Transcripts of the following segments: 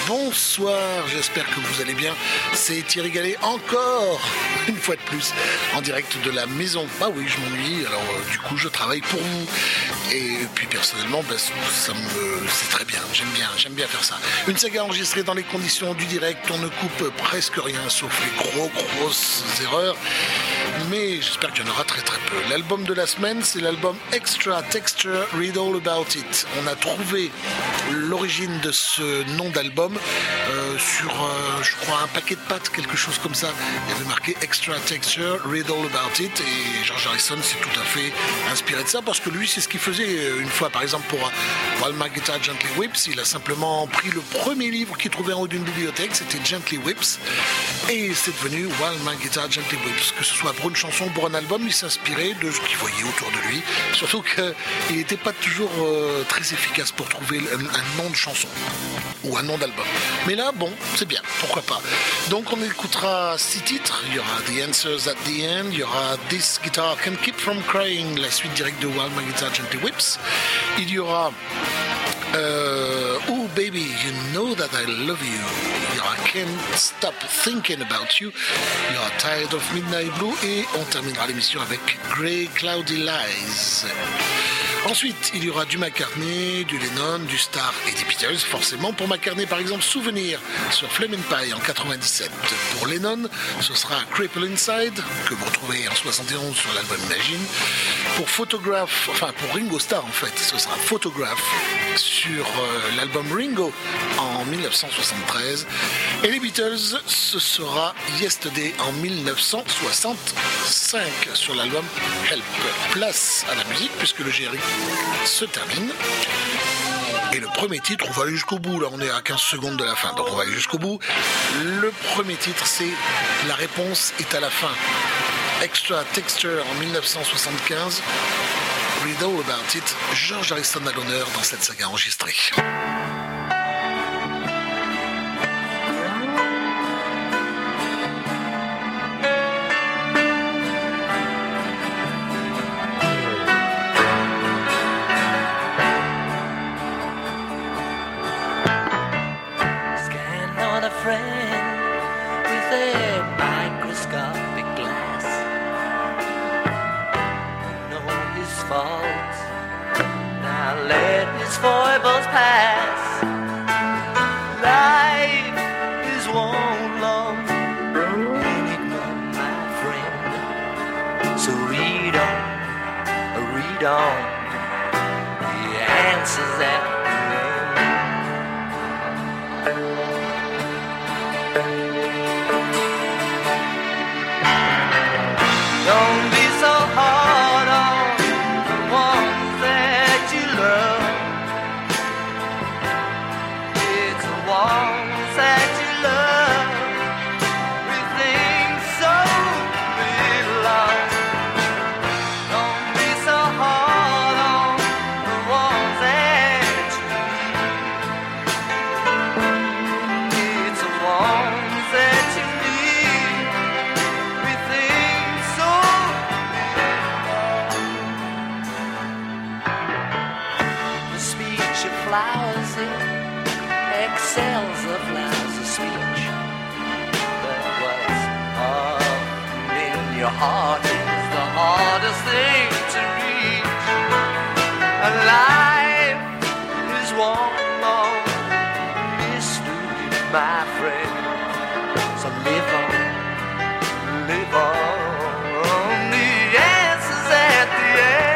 Bonsoir, j'espère que vous allez bien. C'est Thierry Gallet encore, une fois de plus, en direct de la maison. Bah oui, je m'ennuie, alors du coup je travaille pour vous. Et puis personnellement, c'est très bien, j'aime bien faire ça. Une saga enregistrée dans les conditions du direct, on ne coupe presque rien, sauf les grosses erreurs. Mais j'espère qu'il y en aura très peu. L'album de la semaine, c'est l'album Extra Texture, Read All About It. On a trouvé l'origine de ce nom d'album sur, je crois, un paquet de pâtes, quelque chose comme ça. Il y avait marqué Extra Texture, Read All About It. Et George Harrison s'est tout à fait inspiré de ça, parce que lui, c'est ce qu'il faisait une fois, par exemple, pour While My Guitar Gently Whips. Il a simplement pris le premier livre qu'il trouvait en haut d'une bibliothèque, c'était Gently Whips. Et c'est devenu While My Guitar Gently Whips. Que ce soit pour une chanson ou pour un album, il s'inspirait de ce qu'il voyait autour de lui. Surtout qu'il n'était pas toujours très efficace pour trouver un nom de chanson ou un nom d'album. Mais là, bon, c'est bien, pourquoi pas. Donc on écoutera 6 titres. Il y aura The Answers at the End, il y aura This Guitar Can Keep From Crying, la suite directe de While My Guitar Gently Whips. Il y aura Oh Baby, You Know That I Love You. Il y aura Can't Stop Thinking About You. Il y aura Tired of Midnight Blue. Et on terminera l'émission avec Grey Cloudy Lies. Ensuite, il y aura du McCartney, du Lennon, du Starr et des Beatles, forcément. Pour McCartney, par exemple, Souvenir sur Flamin' Pie en 97. Pour Lennon, ce sera Cripple Inside, que vous retrouvez en 71 sur l'album Imagine. Pour pour Ringo Starr, en fait, ce sera Photograph sur l'album Ringo en 1973. Et les Beatles, ce sera Yesterday en 1965 sur l'album Help. Place à la musique, puisque le générique se termine. Et le premier titre, on va aller jusqu'au bout, là on est à 15 secondes de la fin, donc on va aller jusqu'au bout. Le premier titre, c'est La réponse est à la fin. Extra Texture en 1975. Read All About It. George Harrison à l'honneur dans cette saga enregistrée. Foibles pass. Life is one long enigma, my friend. So read on the answers at the end. Don't be so hard on the ones that you love. Ones that you love with things so little of. Don't be so hard on the ones that you need. It's the ones that you need with things so little of. The speech of flowers excels the flowers of speech that was in your heart is the hardest thing to reach. And life is one long mystery, my friend. So live on the answers at the end.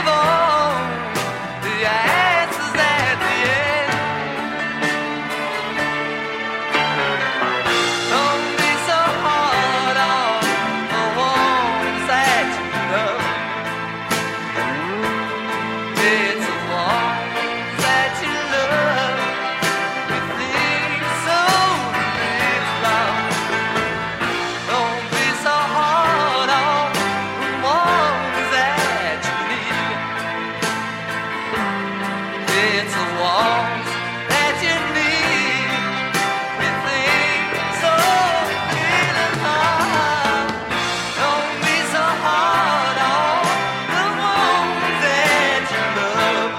live on the answers at the end. Don't be so hard on the ones that you love. It's the ones that you love with things so live long. Don't be so hard on the ones that you need. It's the ones that you need with things so little hard. Don't be so hard on the ones that you love.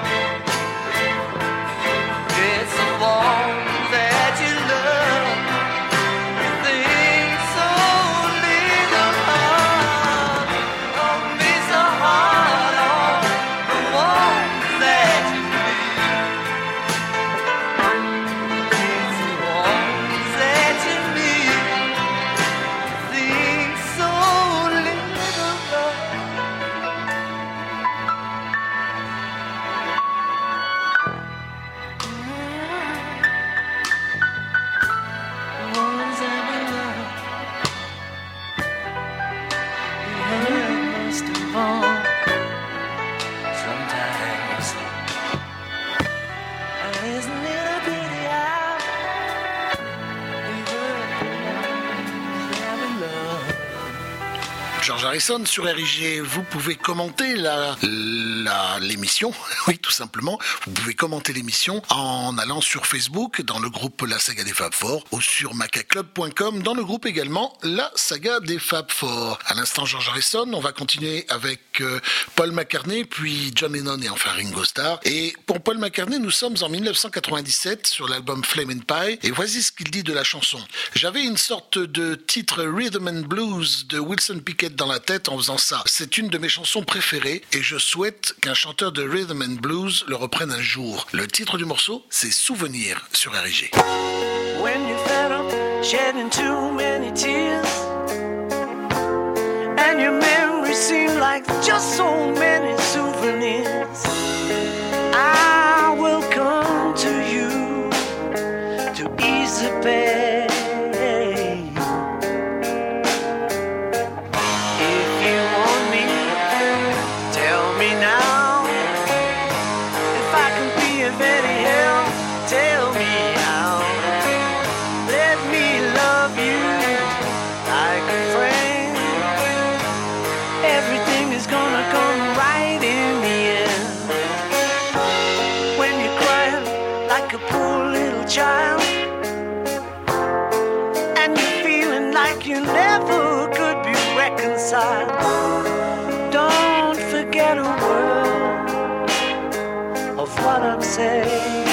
It's the ones that you love with things so little hard. Don't be so hard on the ones that you need. It's the ones that you need. Things so little love. Ones that we love. Yeah, most of all. Sometimes. Isn't it a pity how we hurt the ones that we love? George Harrison sur RIG, vous pouvez commenter l'émission, oui tout simplement, vous pouvez commenter l'émission en allant sur Facebook dans le groupe La Saga des Fab Four ou sur macaclub.com dans le groupe également La Saga des Fab Four. À l'instant George Harrison, on va continuer avec Paul McCartney puis John Lennon et enfin Ringo Starr. Et pour Paul McCartney, nous sommes en 1997 sur l'album Flame and Pie et voici ce qu'il dit de la chanson. J'avais une sorte de titre Rhythm and Blues de Wilson Pickett dans la tête en faisant ça. C'est une de mes chansons préférées et je souhaite qu'un chanteur de Rhythm and Blues le reprenne un jour. Le titre du morceau, c'est Souvenir sur RIG. When you're fed up, shedding too many tears, and your memories seem like just so many souvenirs, I will come to you to ease the pain. If you want me, tell me now. If I can be of any help, tell me how. Let me love you like a friend. Everything is gonna come right in the end. When you cry like a poor little child, and you're feeling like you never could be reconciled, don't forget a word of what I'm saying.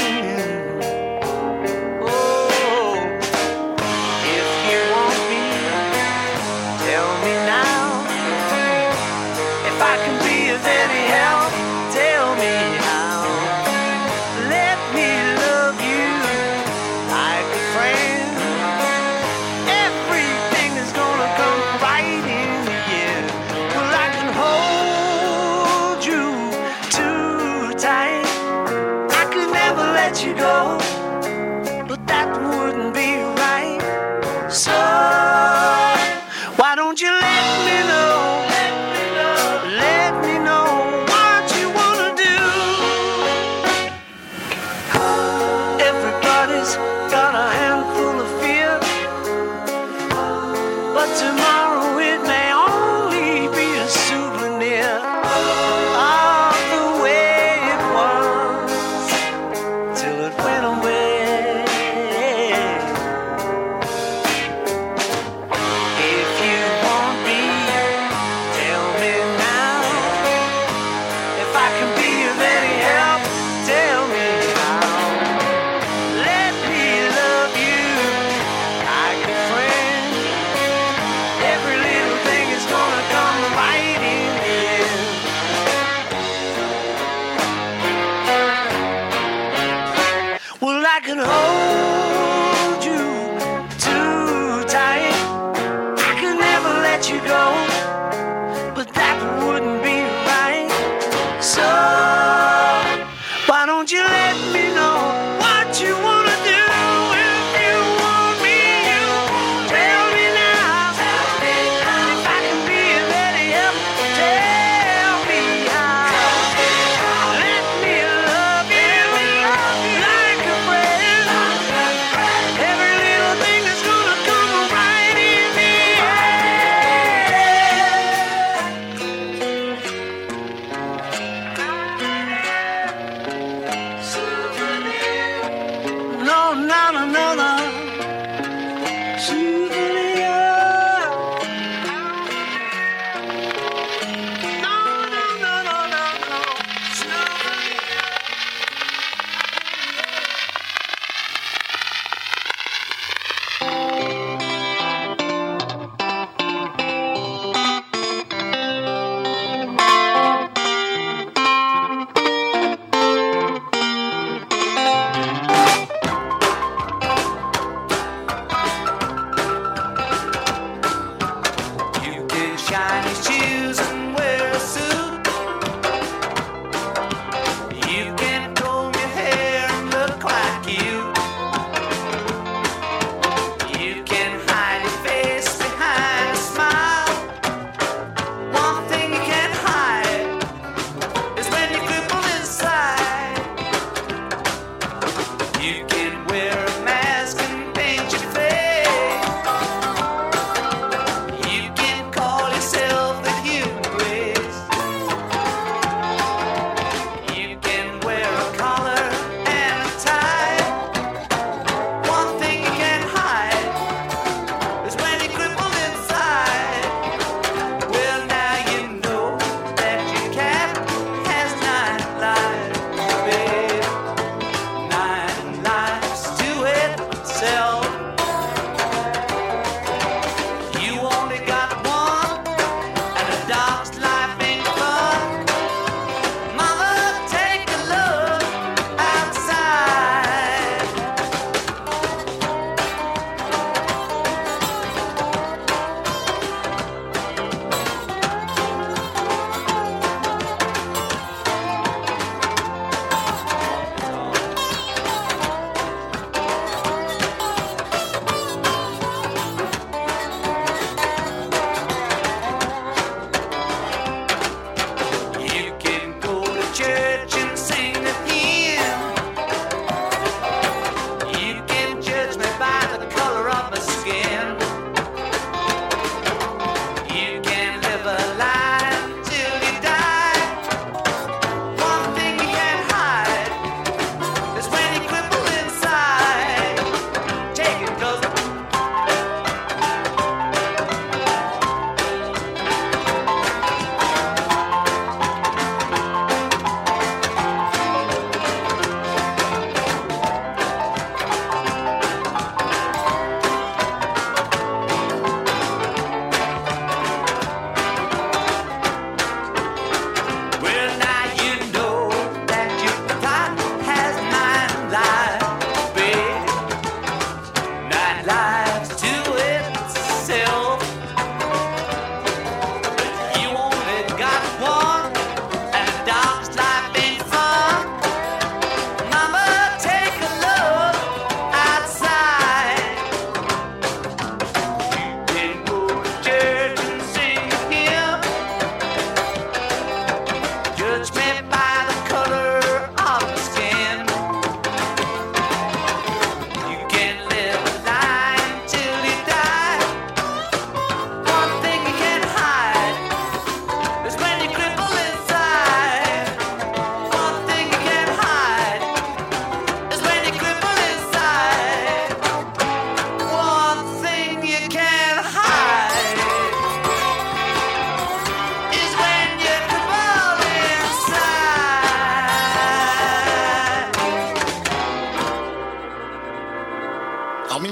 Oh, if you want me, tell me now. If I can be of any help, tell me how. Let me love you like a friend. Everything is gonna come right in the end. Well, I can hold you too tight. I could never let you go, but that wouldn't be right. So why don't you let me know? Let me know what you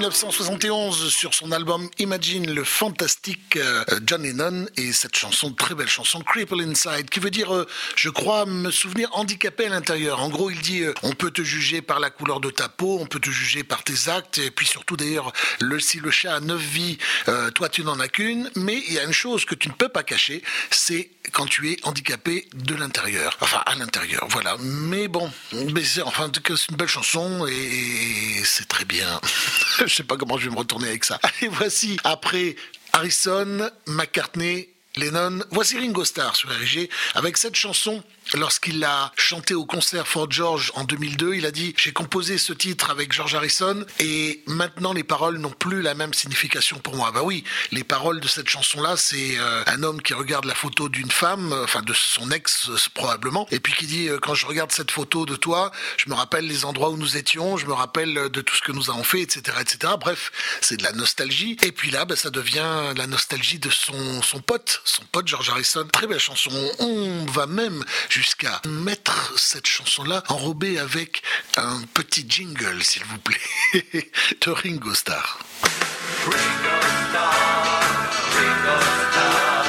1971 sur son album Imagine, le fantastique John Lennon, et cette chanson, très belle chanson, Cripple Inside, qui veut dire, je crois me souvenir, handicapé à l'intérieur. En gros, il dit, on peut te juger par la couleur de ta peau, on peut te juger par tes actes, et puis surtout d'ailleurs, si le chat a 9 vies, toi tu n'en as qu'une, mais il y a une chose que tu ne peux pas cacher, c'est quand tu es handicapé de l'intérieur, enfin à l'intérieur, voilà. Mais bon, mais c'est une belle chanson et c'est très bien. Je sais pas comment je vais me retourner avec ça. Allez, voici, après Harrison, McCartney, Lennon, voici Ringo Starr sur RG avec cette chanson. Lorsqu'il a chanté au concert Fort George en 2002, il a dit « J'ai composé ce titre avec George Harrison et maintenant les paroles n'ont plus la même signification pour moi. » Bah oui, les paroles de cette chanson-là, c'est un homme qui regarde la photo d'une femme, enfin de son ex probablement, et puis qui dit « Quand je regarde cette photo de toi, je me rappelle les endroits où nous étions, je me rappelle de tout ce que nous avons fait, etc. etc. » Bref, c'est de la nostalgie. Et puis là, ça devient la nostalgie de son pote George Harrison. Très belle chanson. On va même jusqu'à mettre cette chanson-là enrobée avec un petit jingle, s'il vous plaît, de Ringo Starr. Ringo Starr, Ringo Starr,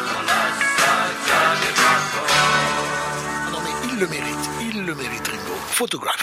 Ah non mais il le mérite Ringo. Photographe.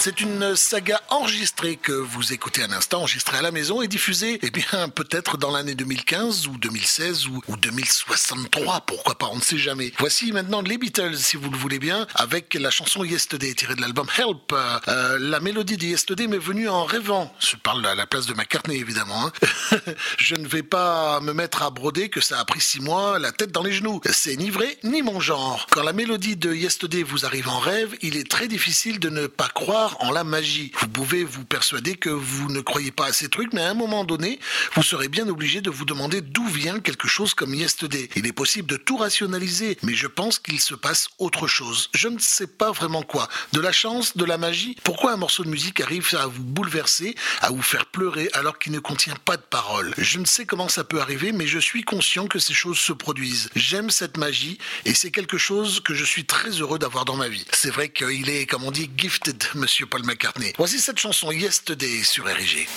C'est une saga enregistrée que vous écoutez à l'instant, enregistrée à la maison et diffusée, eh bien, peut-être dans l'année 2015 ou 2016 ou 2063, pourquoi pas, on ne sait jamais. Voici maintenant les Beatles, si vous le voulez bien, avec la chanson Yesterday, tirée de l'album Help. La mélodie de Yesterday m'est venue en rêvant. Je parle à la place de McCartney, évidemment. Je ne vais pas me mettre à broder que ça a pris 6 mois, la tête dans les genoux. C'est ni vrai, ni mon genre. Quand la mélodie de Yesterday vous arrive en rêve, il est très difficile de ne pas croire en la magie. Vous pouvez vous persuader que vous ne croyez pas à ces trucs, mais à un moment donné, vous serez bien obligé de vous demander d'où vient quelque chose comme Yesterday. Il est possible de tout rationaliser, mais je pense qu'il se passe autre chose. Je ne sais pas vraiment quoi. De la chance, de la magie? Pourquoi un morceau de musique arrive à vous bouleverser, à vous faire pleurer alors qu'il ne contient pas de paroles? Je ne sais comment ça peut arriver, mais je suis conscient que ces choses se produisent. J'aime cette magie et c'est quelque chose que je suis très heureux d'avoir dans ma vie. C'est vrai qu'il est, comme on dit, gifted, monsieur Paul McCartney. Voici cette chanson Yesterday sur RG.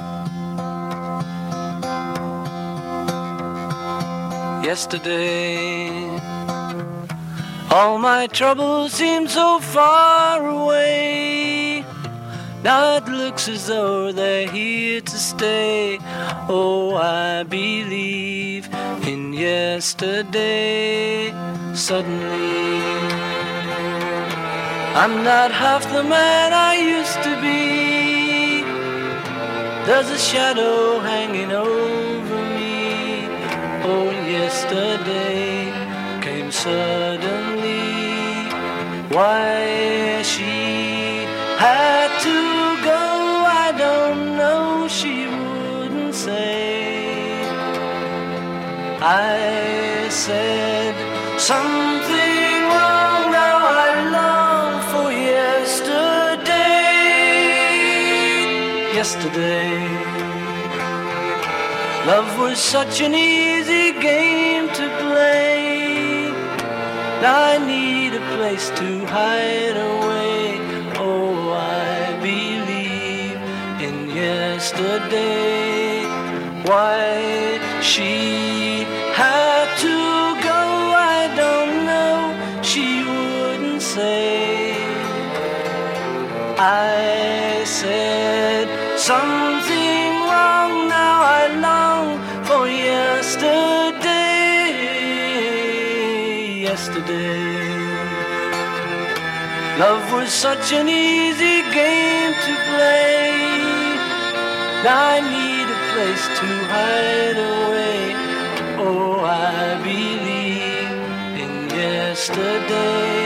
Yesterday, all my troubles seem so far away. Now it looks as though they're here to stay. Oh, I believe in yesterday. Suddenly, I'm not half the man I used to be. There's a shadow hanging over me. Oh, yesterday came suddenly. Why she had to go, I don't know, she wouldn't say. I said something wrong, now I long for yesterday. Yesterday, love was such an easy game to play. Now I need a place to hide away. Oh, I believe in yesterday. Why she had to go, I don't know, she wouldn't say. I said something wrong, now I long for yesterday. Yesterday, love was such an easy game to play. Now I need a place to hide away. Oh, I believe in yesterday.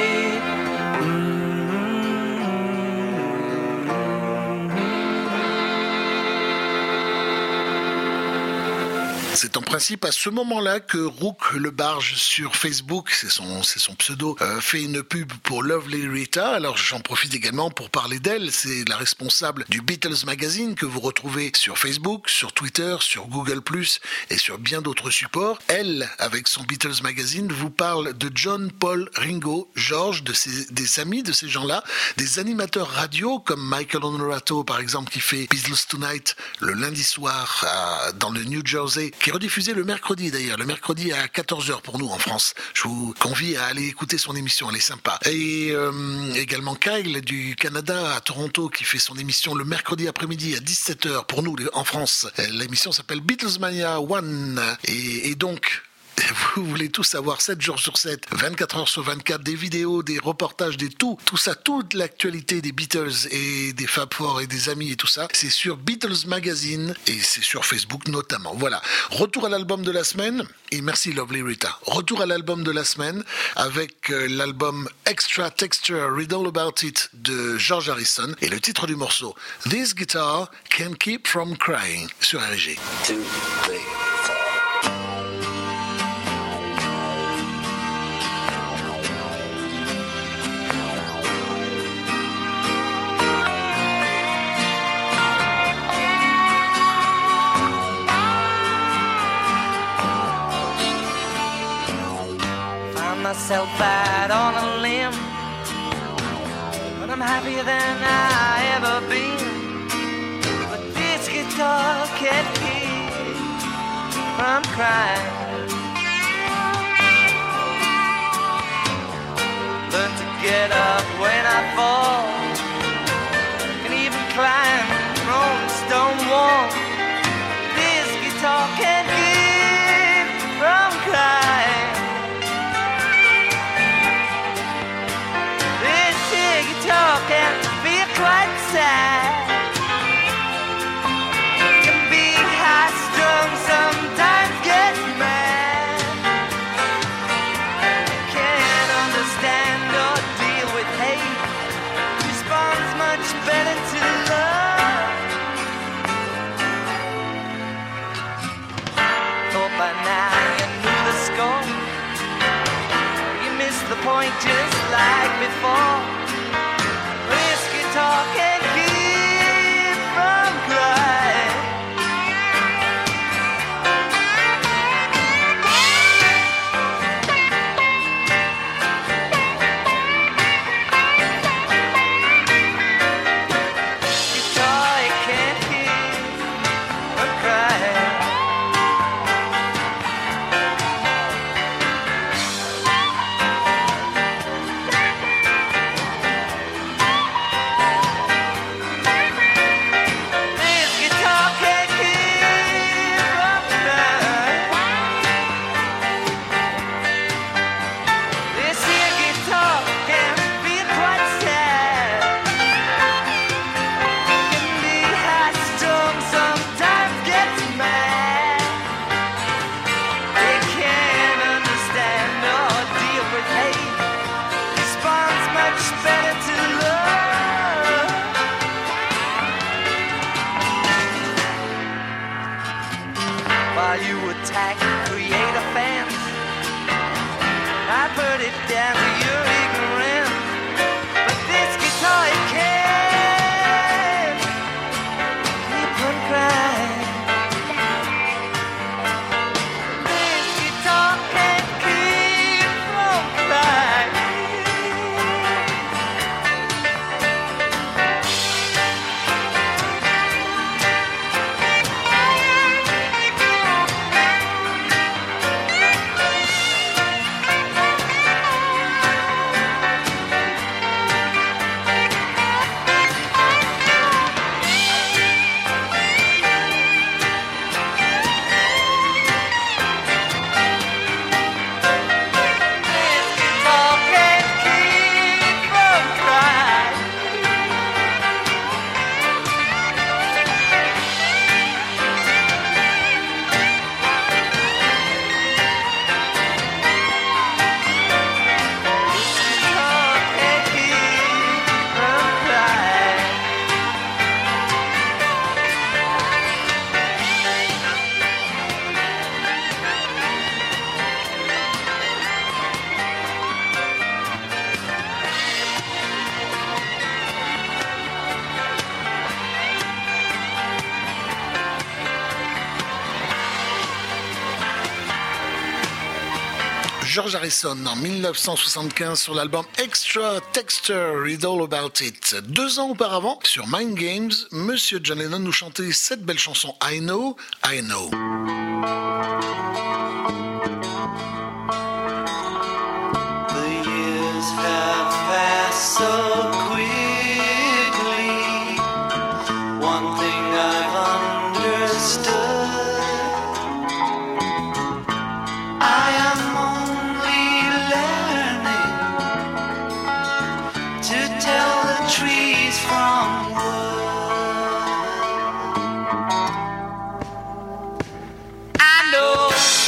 C'est en principe à ce moment-là que Rook le Barge sur Facebook, c'est son pseudo, fait une pub pour Lovely Rita. Alors j'en profite également pour parler d'elle. C'est la responsable du Beatles Magazine que vous retrouvez sur Facebook, sur Twitter, sur Google+, et sur bien d'autres supports. Elle, avec son Beatles Magazine, vous parle de John, Paul, Ringo, George, des amis de ces gens-là, des animateurs radio comme Michael Honorato par exemple qui fait Beatles Tonight le lundi soir dans le New Jersey, qui est rediffusé le mercredi d'ailleurs, le mercredi à 14h pour nous en France. Je vous convie à aller écouter son émission, elle est sympa. Et également Kyle du Canada à Toronto qui fait son émission le mercredi après-midi à 17h pour nous en France. L'émission s'appelle Beatlesmania One et donc vous voulez tout savoir 7 jours sur 7, 24 heures sur 24, des vidéos, des reportages, tout ça, toute l'actualité des Beatles et des Fab Four et des amis et tout ça, c'est sur Beatles Magazine et c'est sur Facebook notamment. Voilà, retour à l'album de la semaine et merci Lovely Rita. Retour à l'album de la semaine avec l'album Extra Texture Read All About It de George Harrison et le titre du morceau This Guitar Can Keep From Crying sur RG. 2, 3, 4. Myself out on a limb, but I'm happier than I ever been. But this guitar can't keep from crying. Learn to get up when I fall, by now you knew the score. You missed the point just like before. This guitar can't keep from crying. Guitar, it can't keep from crying. This guitar can't keep from crying. This here guitar can be quite sad. Can be high strung, sometimes gets mad. It can't understand or deal with hate. Responds much better to love. While you attack creative fans, I put it down to your ignorance. But this guitar, it can't keep on crying. This guitar can't keep from crying. This guitar can't keep from crying. This guitar can't keep from crying. George Harrison en 1975 sur l'album Extra Texture, Read All About It. 2 ans auparavant, sur Mind Games, Monsieur John Lennon nous chantait cette belle chanson I Know, I Know. The years have passed so quickly. One thing I've understood, I am only learning to tell the trees from wood. I know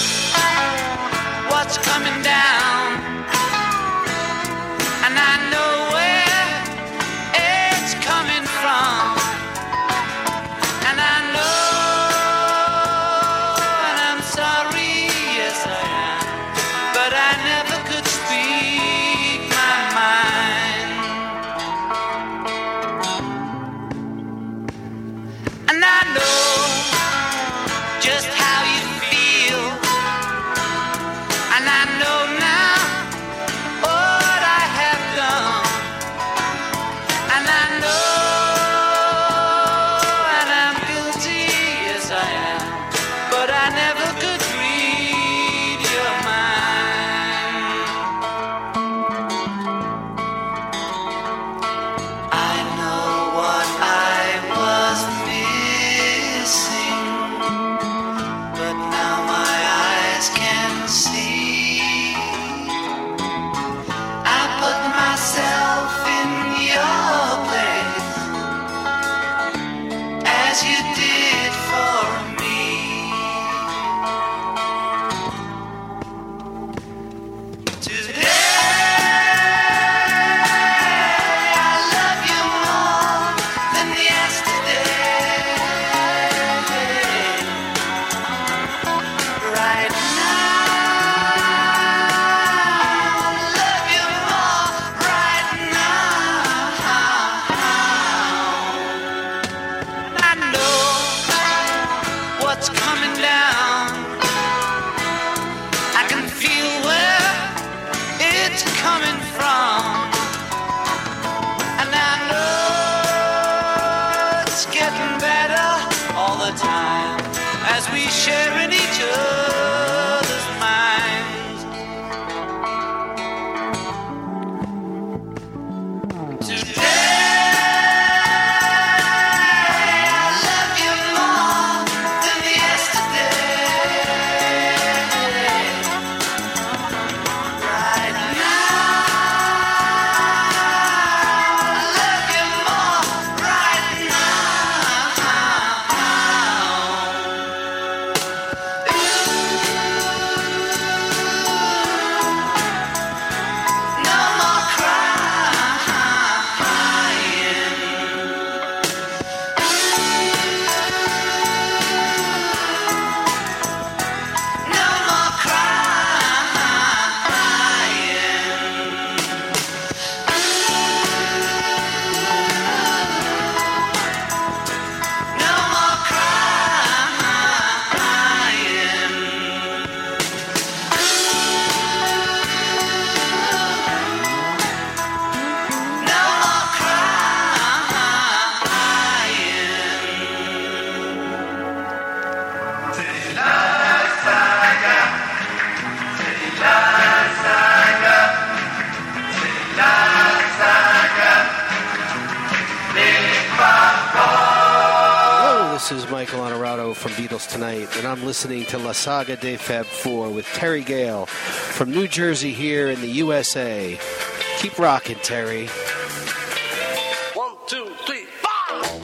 This is Michael Honorado from Beatles Tonight, and I'm listening to La Saga de Fab 4 with Terry Gale from New Jersey here in the USA. Keep rocking, Terry. 1, 2, 3, 4.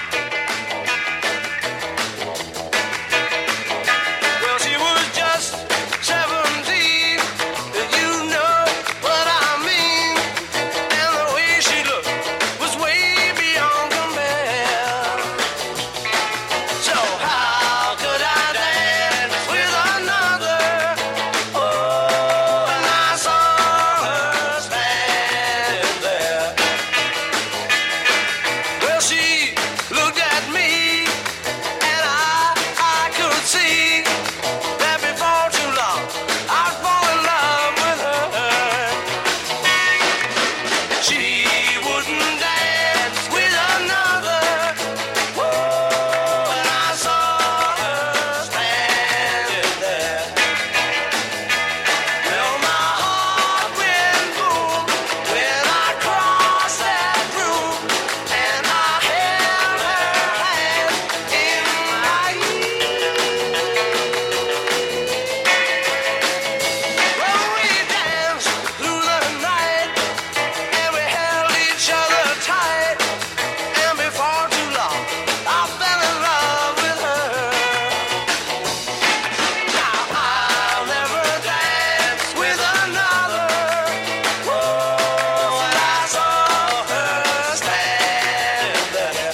Well, she was just 17. You know what I mean. And the way she looked was way beyond compare. So how could I dance with another? Oh, and I saw her standing there. Well, she looked at me, and I could see that before too long I'd fall in love with her. She wouldn't dance with another. Whoa, and I saw her standing there. Well, my heart went boom when I crossed that room, and I held her hand in my Well, we danced through the night, and we held each other tight, and before too long, I fell in love with her. Now I'll never dance with another. Whoa, and I saw her standing there.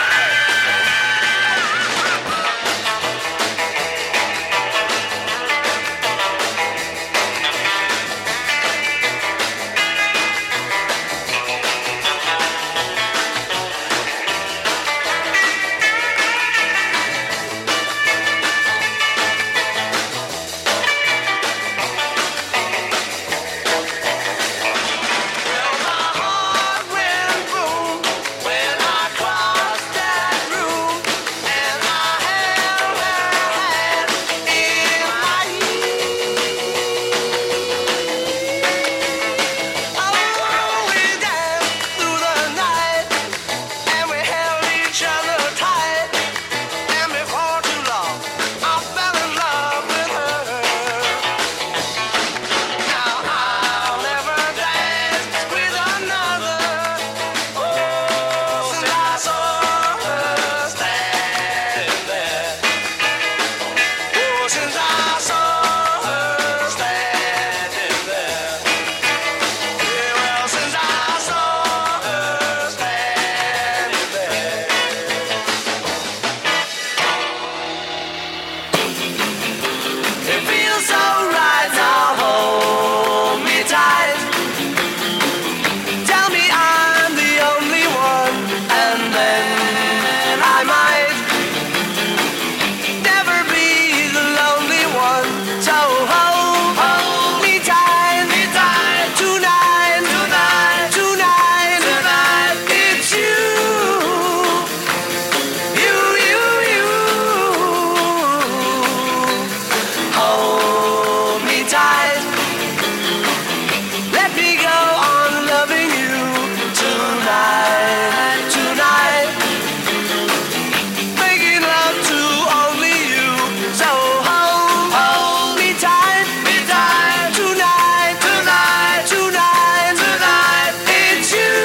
Well, my heart went boom when I crossed that room, and I held her hand in my Oh, we danced through the night, and we held each other tight, and before too long, I fell in love with her. Now I'll never dance with another. Oh, since I saw her standing there. Oh, since I saw her standing there. Yeah, well, since I saw her standing there. It feels so right now, hold me tight. Tell me I'm the only one, and then I might never be the lonely one. So hold me tight, tonight, it's you. Hold me tight. Let me go on loving you tonight. Making love to only you. So hold me tight. Tonight, it's you.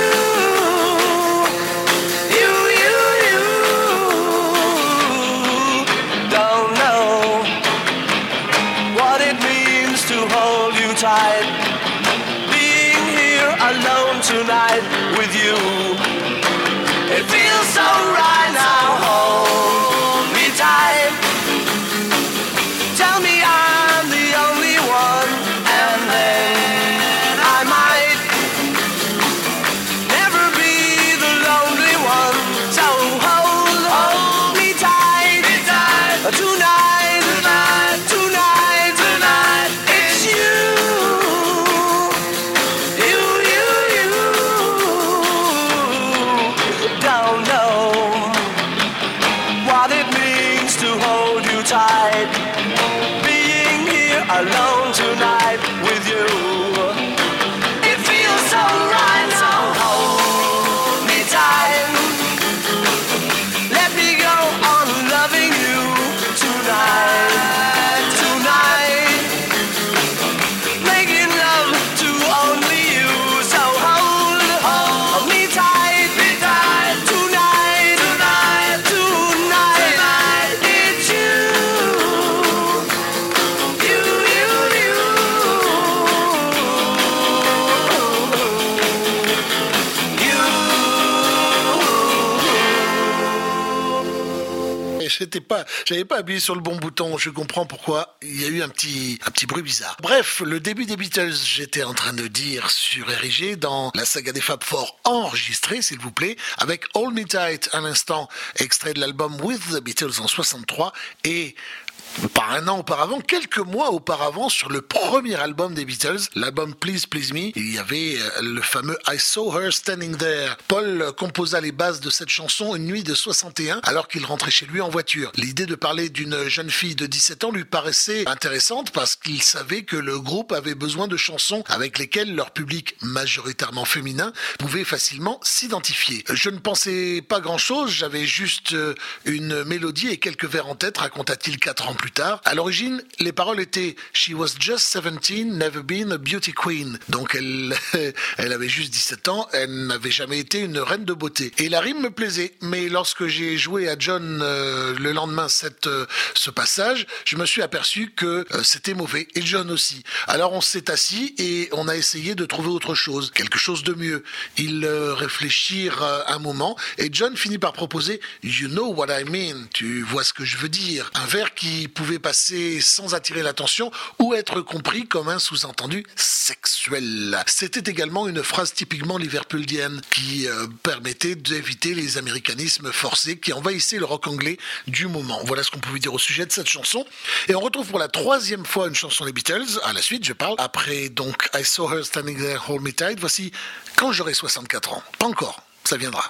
Don't know what it means to hold you tight. Being here alone tonight with you. It feels so right now. Hold me tight. Tell me I'm the only one, and then I might never be the lonely one. So hold me tight. Tonight, it's you. Don't know what it means to hold you tight. Being here alone tonight with you. It feels so right now. Hold me tight. Let me go on j'avais pas appuyé sur le bon bouton. Je comprends pourquoi il y a eu un petit bruit bizarre. Bref, le début des Beatles, j'étais en train de dire sur RIG dans la saga des Fab Four enregistrée, s'il vous plaît, avec Hold Me Tight, à l'instant, extrait de l'album With the Beatles en 63 et pas un an auparavant, quelques mois auparavant, sur le premier album des Beatles, l'album Please Please Me, il y avait le fameux I Saw Her Standing There. Paul composa les bases de cette chanson une nuit de 61 alors qu'il rentrait chez lui en voiture. L'idée de parler d'une jeune fille de 17 ans lui paraissait intéressante parce qu'il savait que le groupe avait besoin de chansons avec lesquelles leur public majoritairement féminin pouvait facilement s'identifier. Je ne pensais pas grand-chose, j'avais juste une mélodie et quelques vers en tête, raconta-t-il 4 ans plus tard. À l'origine, les paroles étaient « She was just 17, never been a beauty queen ». Donc elle avait juste 17 ans, elle n'avait jamais été une reine de beauté. Et la rime me plaisait, mais lorsque j'ai joué à John le lendemain ce passage, je me suis aperçu que c'était mauvais, et John aussi. Alors on s'est assis et on a essayé de trouver autre chose, quelque chose de mieux. Ils réfléchirent un moment, et John finit par proposer « You know what I mean », tu vois ce que je veux dire. Un vers qui pouvait passer sans attirer l'attention ou être compris comme un sous-entendu sexuel. C'était également une phrase typiquement liverpoolienne qui permettait d'éviter les américanismes forcés qui envahissaient le rock anglais du moment. Voilà ce qu'on pouvait dire au sujet de cette chanson. Et on retrouve pour la 3e fois une chanson des Beatles. À la suite, je parle. Après donc I Saw Her Standing There, Hold Me Tight. Voici Quand j'aurai 64 ans. Pas encore, ça viendra.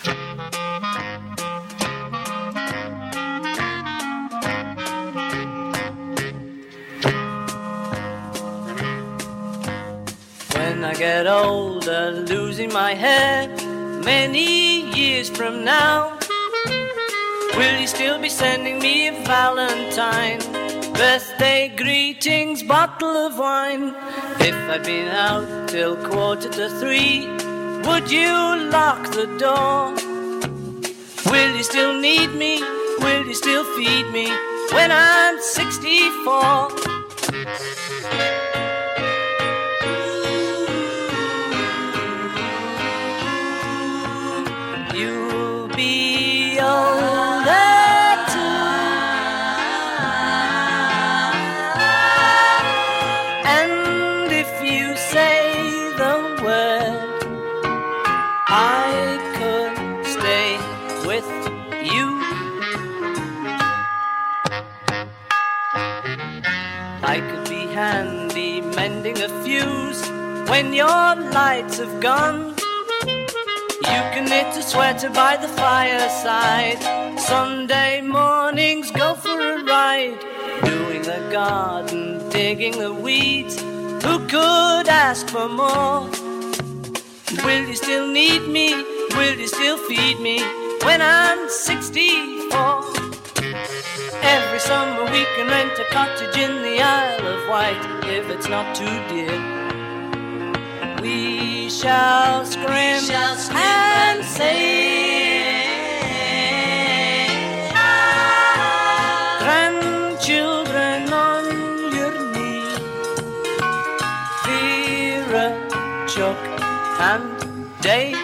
When I get older, losing my head, many years from now, will you still be sending me a Valentine, birthday greetings, bottle of wine? If I'd been out till 2:45, would you lock the door? Will you still need me? Will you still feed me when I'm 64? You'll be older too, and if you say the word, I could stay with you. I could be handy mending a fuse when your lights have gone. You can knit a sweater by the fireside. Sunday mornings go for a ride, doing the garden, digging the weeds. Who could ask for more? Will you still need me? Will you still feed me when I'm 64? Every summer we can rent a cottage in the Isle of Wight, if it's not too dear. We shall scream and say, grandchildren on your knee, Vera, Chuck and Dave.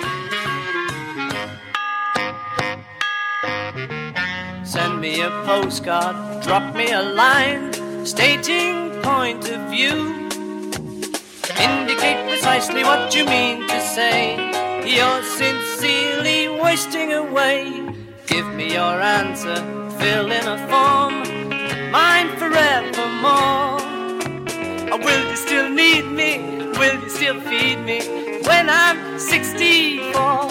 Send me a postcard, drop me a line, stating point of view. Indicate precisely what you mean to say. You're sincerely wasting away. Give me your answer, fill in a form, mine forevermore. Or will you still need me? Will you still feed me when I'm 64?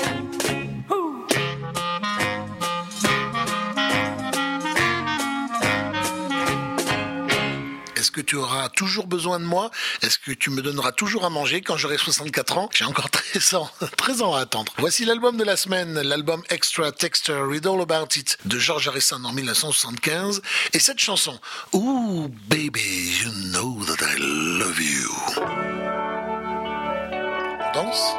Est-ce que tu auras toujours besoin de moi? Est-ce que tu me donneras toujours à manger quand j'aurai 64 ans? J'ai encore 13 ans à attendre. Voici l'album de la semaine, l'album Extra Texture Read All About It de George Harrison en 1975. Et cette chanson, Ooh baby, you know that I love you. On danse?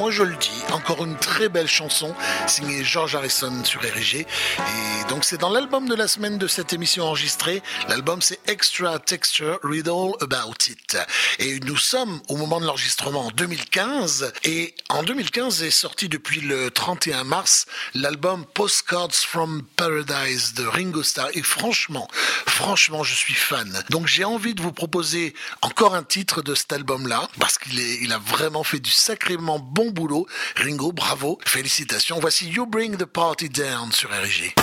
moi je le dis, encore une très belle chanson signée George Harrison sur RG. Et donc c'est dans l'album de la semaine de cette émission enregistrée. L'album c'est Extra Texture, Read All About It. Et nous sommes au moment de l'enregistrement en 2015. Et en 2015 est sorti depuis le 31 mars l'album Postcards from Paradise de Ringo Starr. Et franchement, je suis fan. Donc j'ai envie de vous proposer encore un titre de cet album-là, parce qu'il a vraiment fait du sacrément bon boulot. Ringo, bravo, félicitations. Voici You Bring the Party Down sur RG.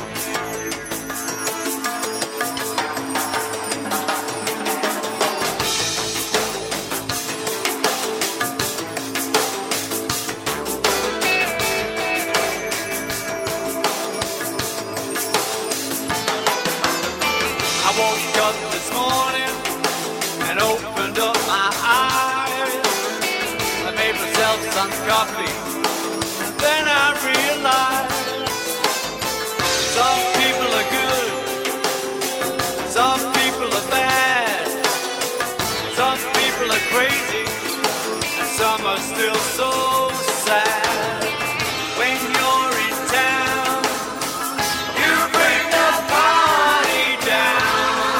I woke up this morning and opened up my eyes. I made myself some coffee, then I realized some people are good, some people are bad, some people are crazy, and some are still so sad. When you're in town, you bring the party down.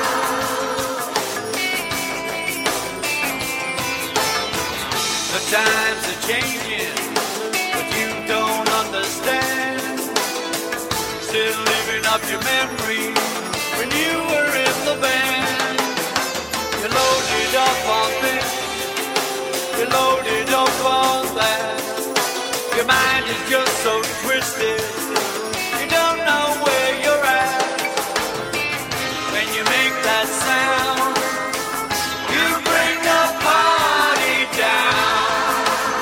The times are changing, but you don't understand. Still living up your memory when you were in the band. You loaded up on this, you loaded up on that. Your mind is just so twisted, you don't know where you're at. When you make that sound, you bring the party down.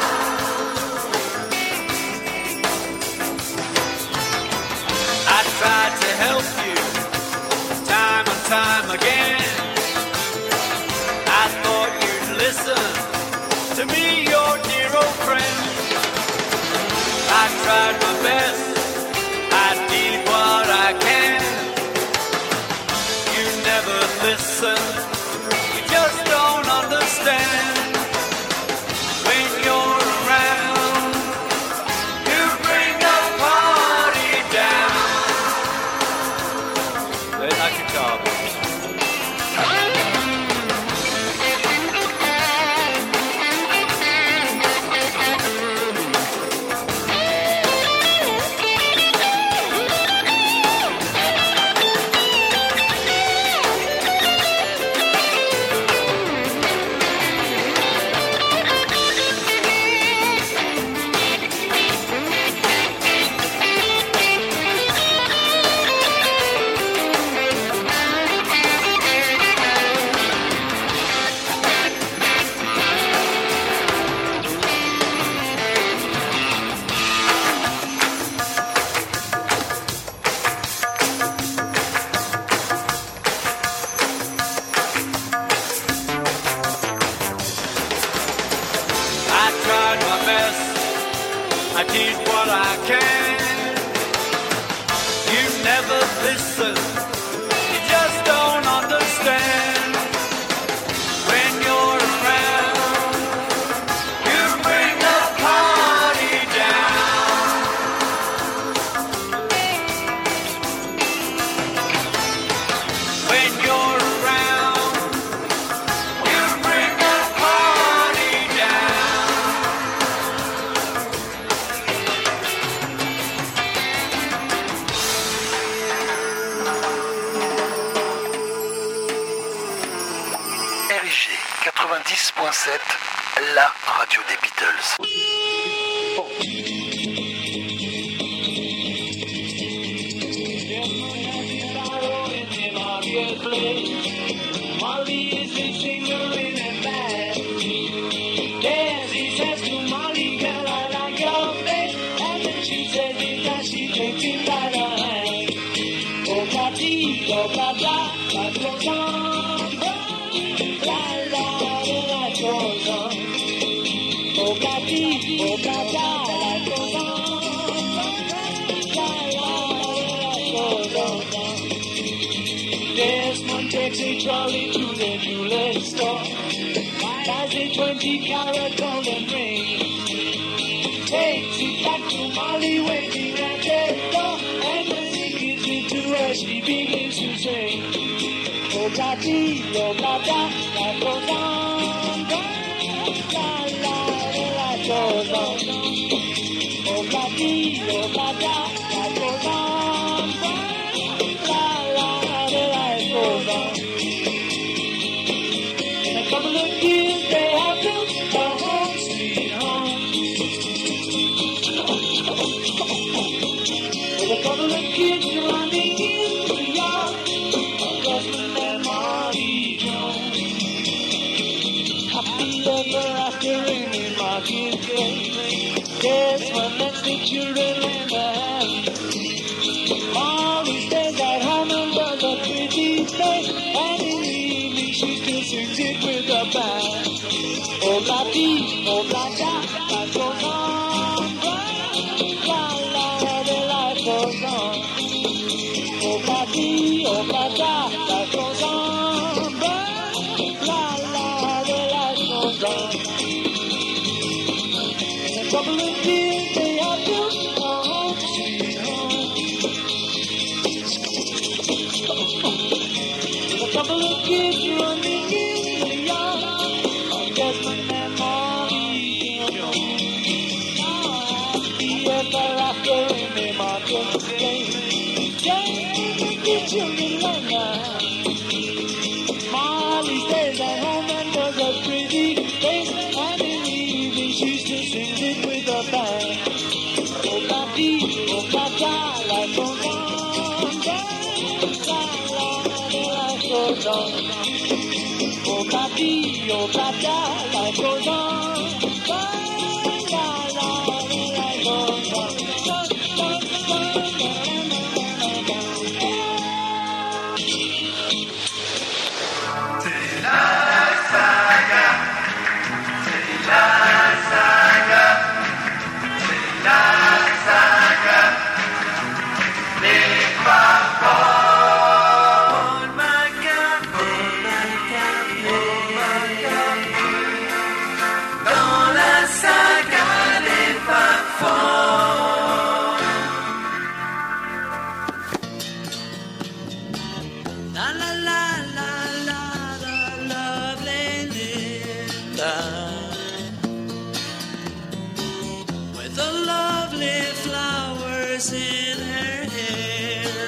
I tried to help you time and time again. I thought you'd listen to me, your dear old friend. I tried my best, I did what I can. You never listen, you just don't understand. When you're around, you bring the party down. Play that guitar, please. I tried my best, I did what I can. You never listen, you just don't understand. When you're around, you bring the party down. When you're around, you bring the party down. RG 90.7, la radio des Beatles. Molly is a singer in a band. Yes, he says to Molly, girl, I like your face. And then she says because she takes him by the hand. Oh, Patty, oh, Papa, life goes on. La, la, the life goes on. Oh, Patty, oh, Papa, life goes on. La, la, the life goes on. Desmond takes a trolley to the jewelry store, buys a 20-carat golden ring. takes it back to Molly waiting at the door. And when he gives it to her, she begins to sing. Oh, blah, dee, oh, blah, blah, life goes on. La, la, the life goes on. Oh, blah, dee, oh, blah, blah, life goes on. La, la, the life goes on. In a couple of years, they have built a home, sweet home. With a couple of kids running in the yard, Desmond and Molly Jones. Happy ever after Amy Martin Day. Desmond lets the children lend a hand. Molly stays at home and does a pretty face, and in the evening she still sings it with a band. Oh la dee, oh la da, life goes on. La la, the life goes on. Oh la dee, oh la da, life goes on. La la, the life goes on. In a couple of years they have built a home, sweet home. With a couple of kids running in the yard, Desmond and Molly Jones. Happy ever after Amy Martin Day. Desmond the children learn now. Molly stays at home and does a pretty face, and in the evening she still sings it with a band. Oh la dee, oh la da, life goes on. La la, the life goes on. Oh la dee, oh la da, life goes on. La la, the life goes on. La la la la la la, lovely Linda, with the lovely flowers in her hair.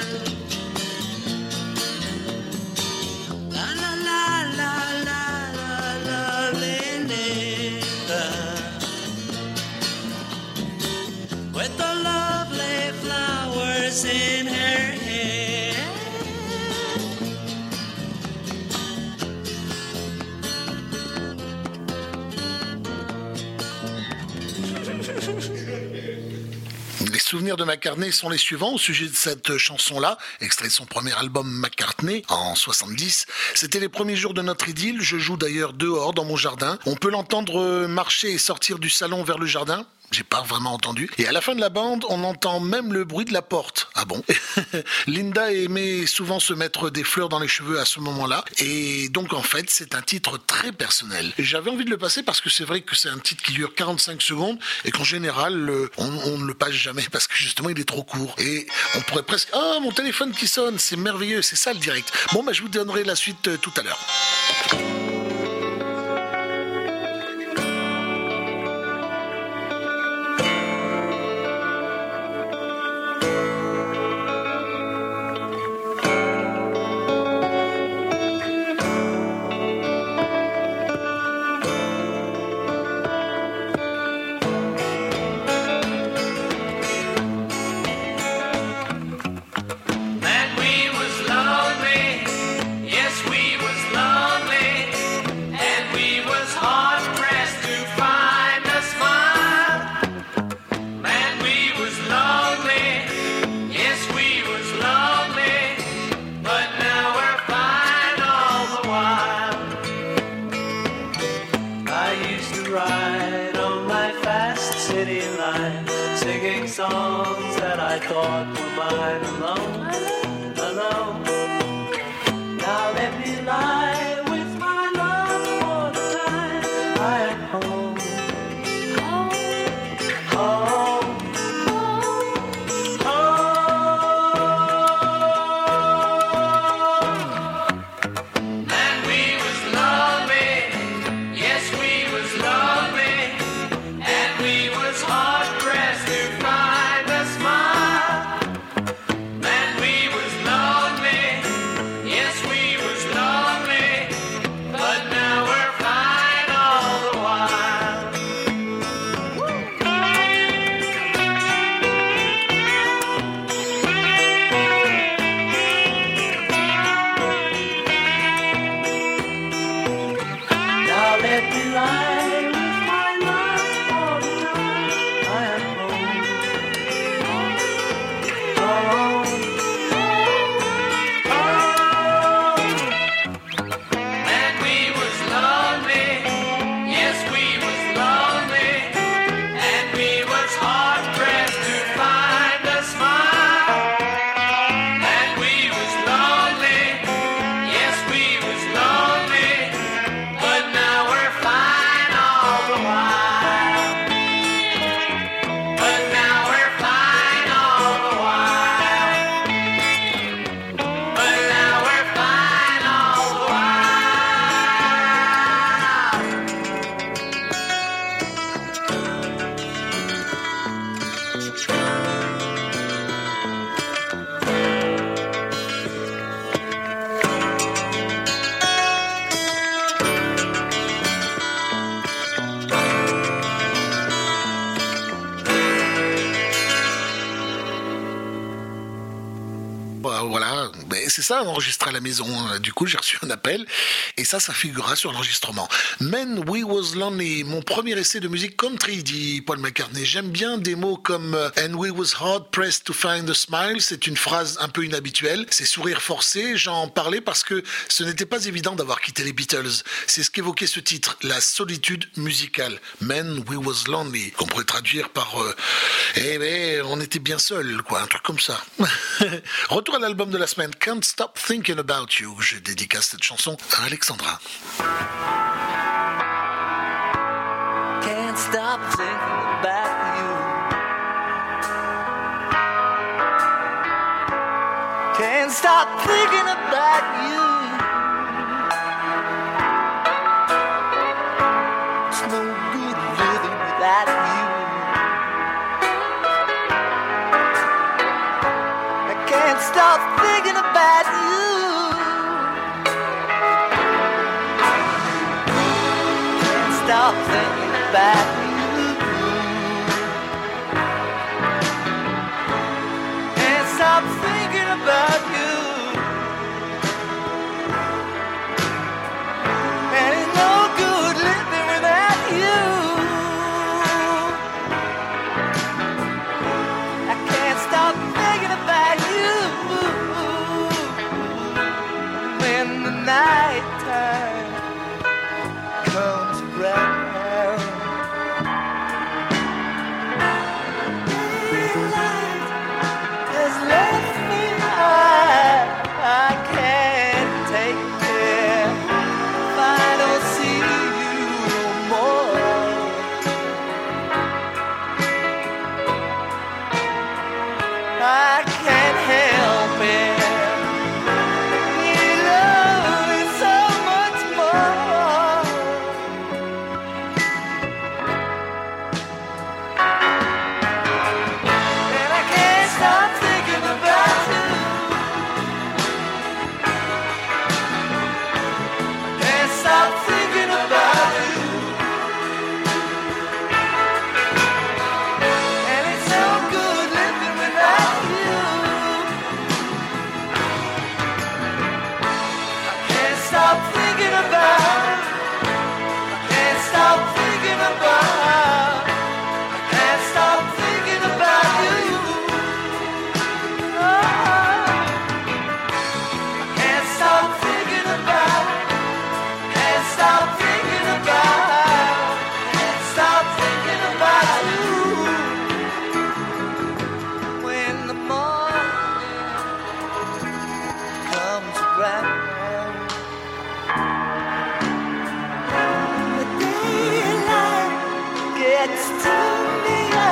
La la la la la la, lovely Linda, with the lovely flowers in her hair. Les souvenirs de McCartney sont les suivants au sujet de cette chanson-là, extrait de son premier album McCartney en 70. C'était les premiers jours de notre idylle. Je joue d'ailleurs dehors dans mon jardin. On peut l'entendre marcher et sortir du salon vers le jardin. J'ai pas vraiment entendu. Et à la fin de la bande, on entend même le bruit de la porte. Ah bon? Linda aimait souvent se mettre des fleurs dans les cheveux à ce moment-là. Et donc, en fait, c'est un titre très personnel. Et j'avais envie de le passer parce que c'est vrai que c'est un titre qui dure 45 secondes et qu'en général, on ne le passe jamais parce que justement, il est trop court. Et on pourrait presque... Ah, mon téléphone qui sonne, c'est merveilleux, c'est ça le direct. Bon, bah, je vous donnerai la suite tout à l'heure. Man, we was lonely. Yes, we was lonely. And we was hard pressed to find a smile. Man, we was lonely. Yes, we was lonely. But now we're fine all the while. I used to ride on my fast city line, singing songs that I thought were mine alone, alone. Now let me lie with my love for the time I am home, home, home. let me lie with my love all the time I am home. And we was lonely, yes we was lonely, and we was hard pressed to find a smile. And we was lonely, yes we was lonely, but now we're fine all the while. But now we're fine all the while. But now we're fine all the while. Bah, voilà, mais c'est ça, enregistré à la maison. Du coup, j'ai reçu un appel et ça figurera sur l'enregistrement. Men We Was Lonely, mon premier essai de musique country, dit Paul McCartney. J'aime bien des mots comme And we was hard pressed to find a smile. C'est une phrase un peu inhabituelle. C'est sourire forcé. J'en parlais parce que ce n'était pas évident d'avoir quitté les Beatles. C'est ce qu'évoquait ce titre, la solitude musicale. Men We Was Lonely, qu'on pourrait traduire par eh ben, on était bien seuls, quoi, un truc comme ça. Retour à l'album de la semaine, Can't Stop Thinking About You. Je dédicace cette chanson à Alexandra. Can't stop thinking about you. Can't stop thinking about you. It's no good living without you. I can't stop thinking about you. Can't stop thinking about you. Can't stop thinking about you. And it's no good living without you. I can't stop thinking about you. When the night time comes around, daylight has left me high. I can't take it if I don't see you no more. I can't help it. You love me so much more. And I can't stop thinking about you. Can't stop thinking about you. And it's so good living without you. I can't stop thinking about. I can't stop thinking about. I can't stop thinking about you. I can't stop thinking about. Can't stop thinking about. Can't stop thinking about you. When the morning comes around, the daylight gets to me.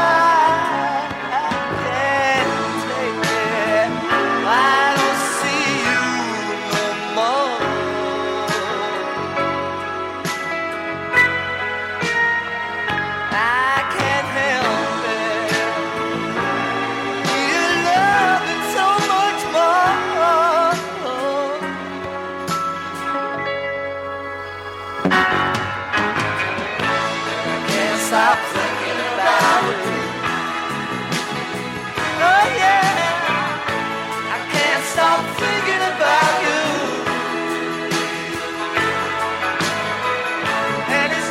I can't take it. I don't see you no more. I can't help it. You love it so much more. Can't stop thinking about you. Oh yeah, I can't stop thinking about you. And it's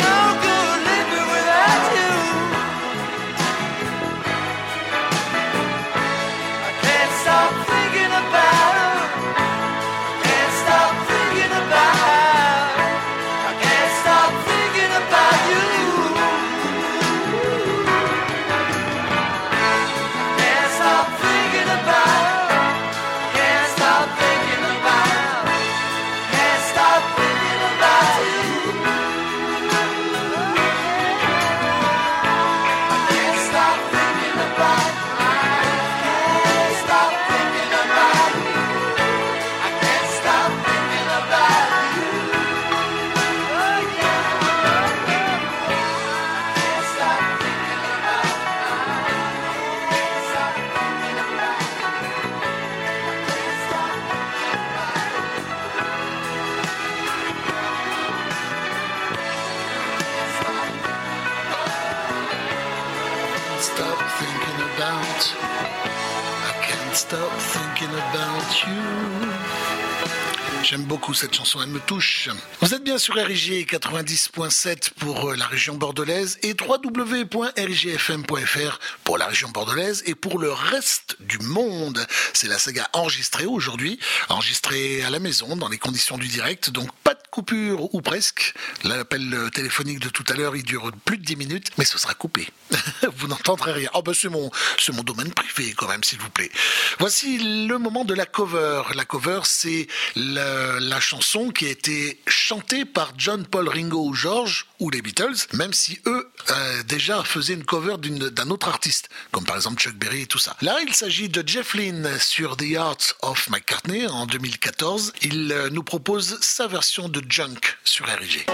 stop thinking about. I can't stop thinking about you. J'aime beaucoup cette chanson, elle me touche. Vous êtes bien sur RIG 90.7 pour la région bordelaise et www.rigfm.fr pour la région bordelaise et pour le reste du monde. C'est la saga enregistrée aujourd'hui, enregistrée à la maison dans les conditions du direct, donc pas de coupure ou presque. L'appel téléphonique de tout à l'heure, il dure plus de 10 minutes, mais ce sera coupé. Vous n'entendrez rien. Oh ben c'est mon domaine privé quand même, s'il vous plaît. Voici le moment de la cover. La cover, c'est la chanson qui a été chantée par John, Paul, Ringo ou George ou les Beatles, même si eux déjà faisaient une cover d'un autre artiste, comme par exemple Chuck Berry et tout ça. Là, il s'agit de Jeff Lynne sur The Art of McCartney en 2014. Il nous propose sa version de Junk sur RIG.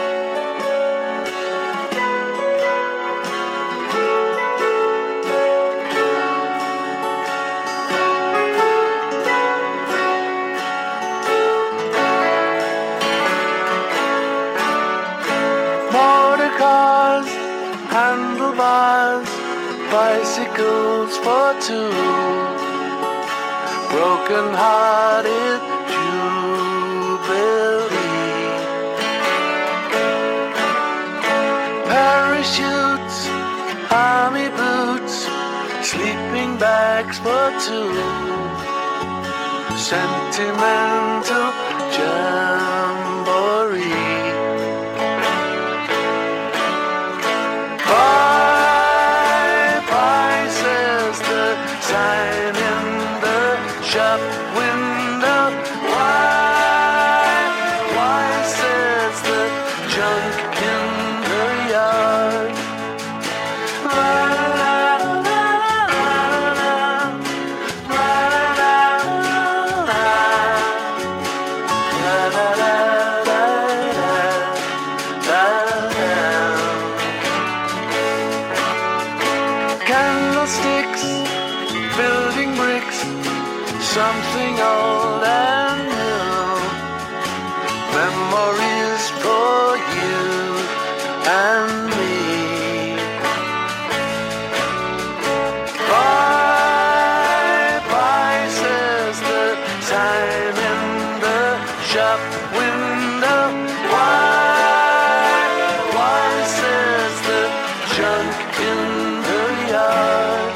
Motorcars, handlebars, bicycles for two, broken-hearted jubilee, parachutes, army boots, sleeping bags for two, sentimental jamboree. Bye, bye, says the sign in the shop window. Why, says the junk in the yard. La, la, la, la, la, la, la, la, la, candlesticks, building bricks, something old and new, memories for you and me. Bye, bye, says the sign in the shop window. Why, says the junk in the yard.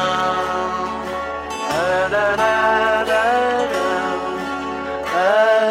Da, da, da, da, da.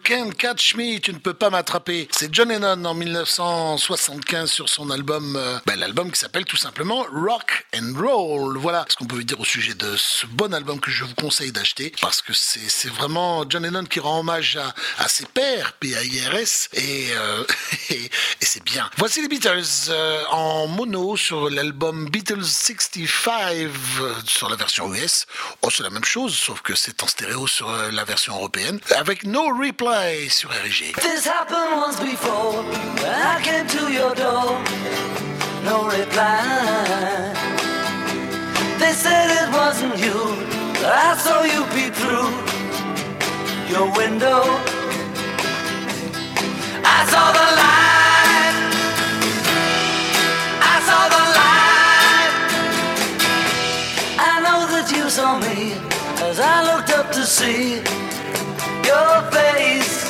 Can't Catch Me, tu ne peux pas m'attraper. C'est John Lennon en 1975 sur son album, l'album qui s'appelle tout simplement Rock and Roll. Voilà ce qu'on peut dire au sujet de ce bon album que je vous conseille d'acheter, parce que c'est vraiment John Lennon qui rend hommage à ses pères, P-A-I-R-S, et c'est bien. Voici les Beatles en mono sur l'album Beatles 65 sur la version US. Oh, c'est la même chose, sauf que c'est en stéréo sur la version européenne, avec No Reply sur RG. This happened once before. When I came to your door, no reply. They said it wasn't you, but I saw you peek through your window. I saw the light. I saw the light. I know that you saw me as I looked up to see your face.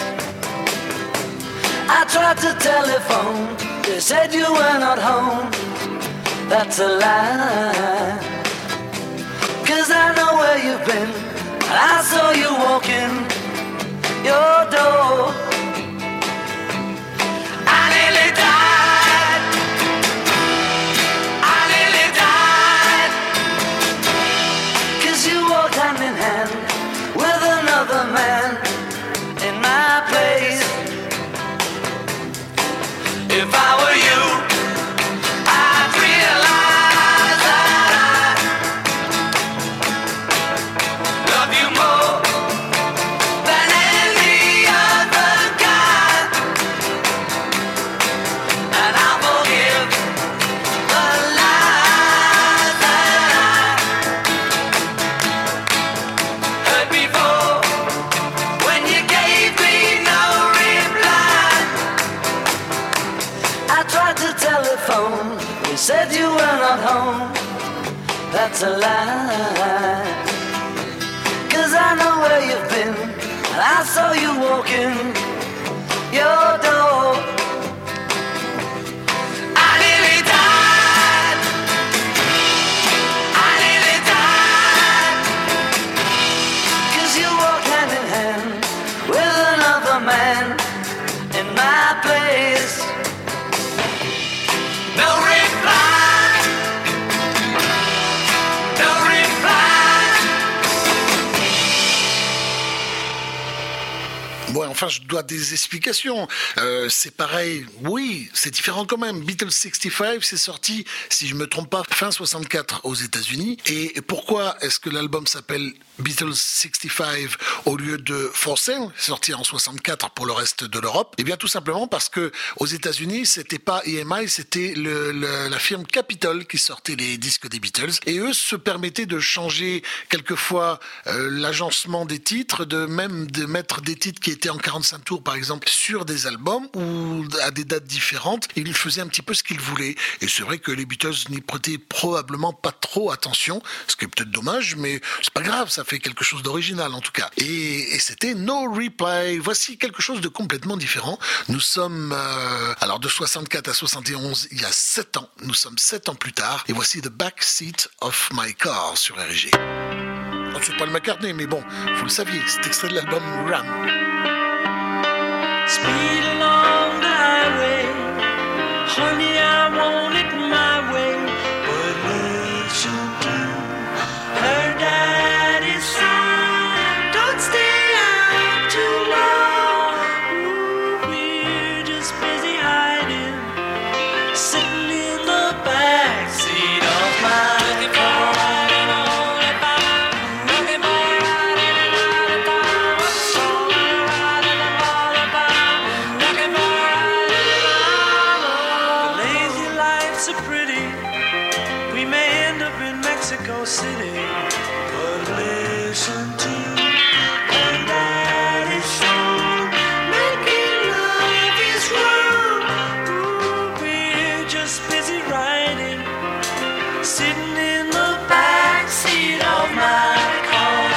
I tried to telephone, they said you were not home. That's a lie, 'cause I know where you've been, and I saw you walking your door. I nearly died, I nearly died, 'cause you walked hand in hand with another man in my place. If I were you, I'd realize that I love you more than any other guy, and I'll forgive the lies that I heard before when you gave me no reply. I tried to telephone, you said you were not home. That's a lie, 'cause I know where you've been, and I saw you walking your door. I nearly died, I nearly died, 'cause you walked hand in hand with another man in my place. No reply, no reply. Bon, enfin, je dois des explications. C'est pareil, oui, c'est différent quand même. Beatles 65, c'est sorti, si je me trompe pas, fin 64 aux États-Unis. Et pourquoi est-ce que l'album s'appelle Beatles 65 au lieu de For Sale, sorti en 64 pour le reste de l'Europe? Eh bien, tout simplement parce que aux États-Unis, c'était pas EMI, c'était la firme Capitol qui sortait les disques des Beatles. Et eux se permettaient de changer quelquefois l'agencement des titres, de mettre des titres qui étaient en 45 tours, par exemple, sur des albums ou à des dates différentes. Ils faisaient un petit peu ce qu'ils voulaient. Et c'est vrai que les Beatles n'y prêtaient probablement pas trop attention, ce qui est peut-être dommage, mais c'est pas grave, ça fait quelque chose d'original en tout cas. Et c'était No Reply. Voici quelque chose de complètement différent. Nous sommes, alors de 64 à 71, il y a 7 ans. Nous sommes 7 ans plus tard. Et voici The Backseat of My Car sur RG. Oh, c'est pas le McCartney, mais bon, vous le saviez, c'est extrait de l'album Ram. Speed along the highway, honey, I want it my way. But listen to her daddy's song. Don't stay out too long. Ooh, we're just busy hiding, sitting in the backseat of my car. Mexico City, but listen to her daddy's song. Making love is wrong. Ooh, we're just busy riding, sitting in the backseat of my car.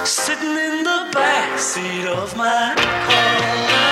sitting in the back seat of my car.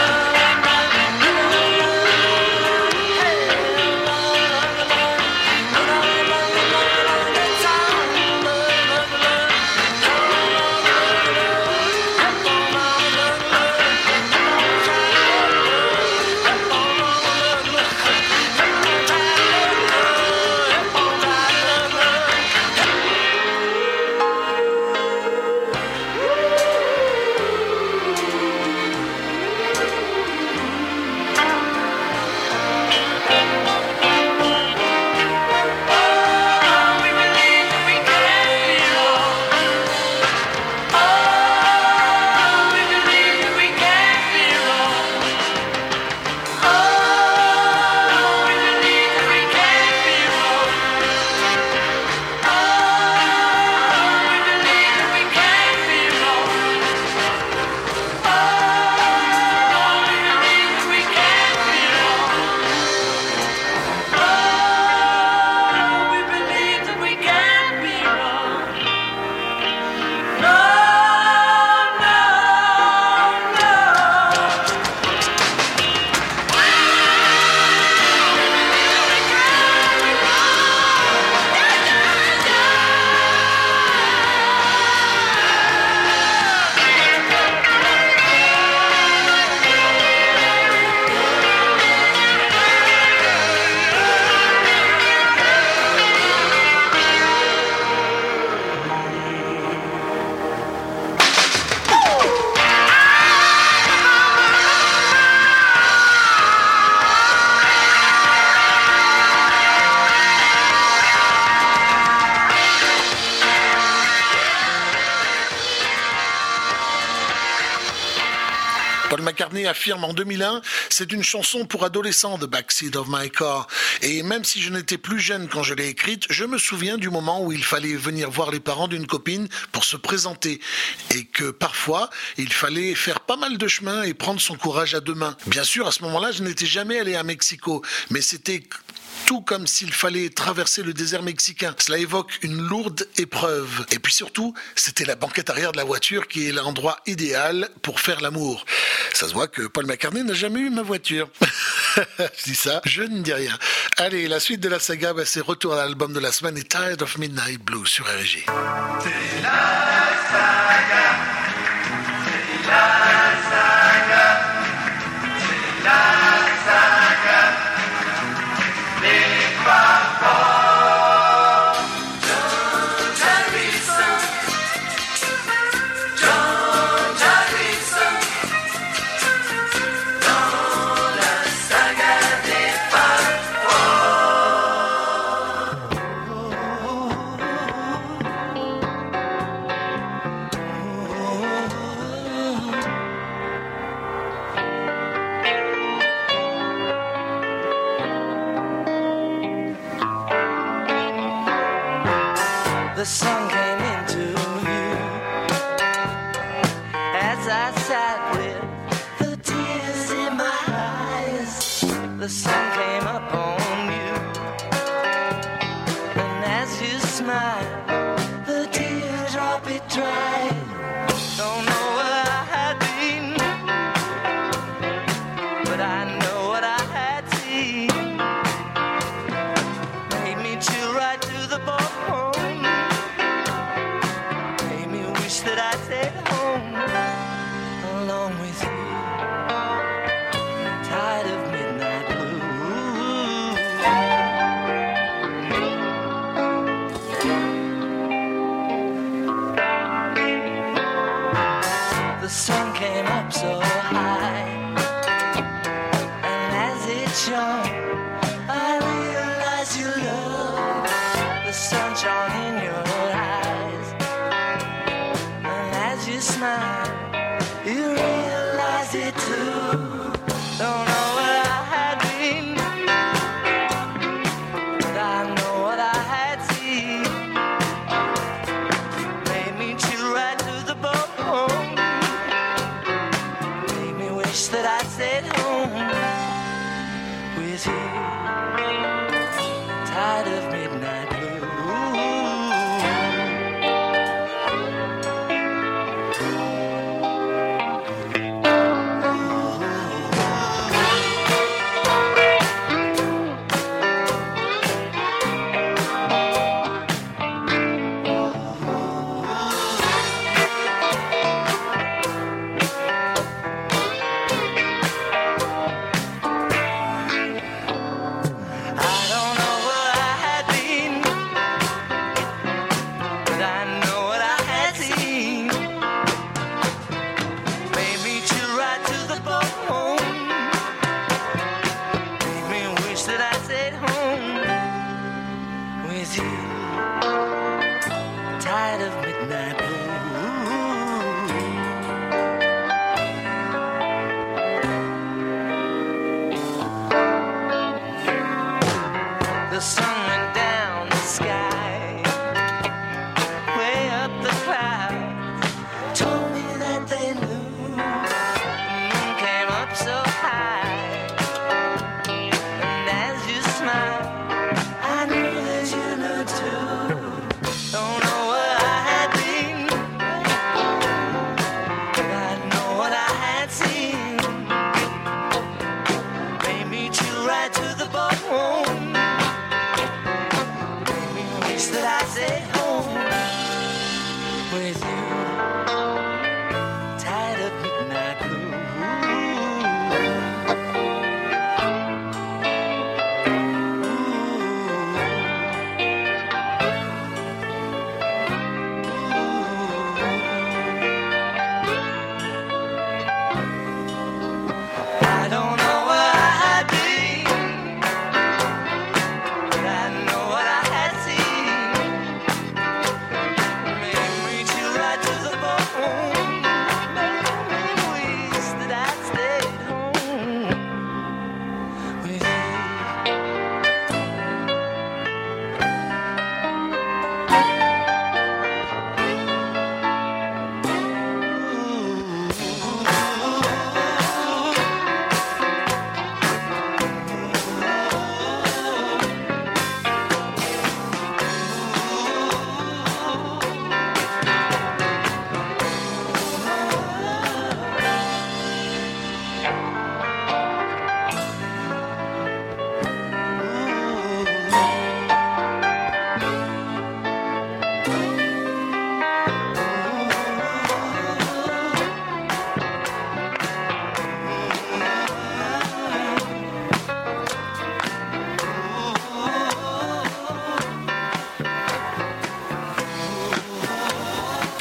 Paul McCartney affirme en 2001, c'est une chanson pour adolescents, The Backseat of My Car. Et même si je n'étais plus jeune quand je l'ai écrite, je me souviens du moment où il fallait venir voir les parents d'une copine pour se présenter. Et que parfois, il fallait faire pas mal de chemin et prendre son courage à deux mains. Bien sûr, à ce moment-là, je n'étais jamais allé à Mexico, mais c'était tout comme s'il fallait traverser le désert mexicain. Cela évoque une lourde épreuve. Et puis surtout, c'était la banquette arrière de la voiture qui est l'endroit idéal pour faire l'amour. Ça se voit que Paul McCartney n'a jamais eu ma voiture. Je dis ça, je ne dis rien. Allez, la suite de la saga, c'est retour à l'album de la semaine et Tired of Midnight Blues sur RG. C'est la saga, c'est la saga, c'est la saga, les parents. John Harrison, John Harrison, dans la saga des parents. The sun came into view as I sat with the tears in my eyes. The sun came upon you, and as you smiled, the teardrop it dried. Don't know where I had been, but I know what I had seen. Made me chill right to the bone. That I stayed home along with you, tired of midnight blue. The sun came up so high, and as it shone, I realized you love the sunshine in your eyes. You smile, you realize it too. Don't know where I had been, but I know what I had seen. Made me chill right to the bone. Made me wish that I stayed home with you. Tired of midnight blue.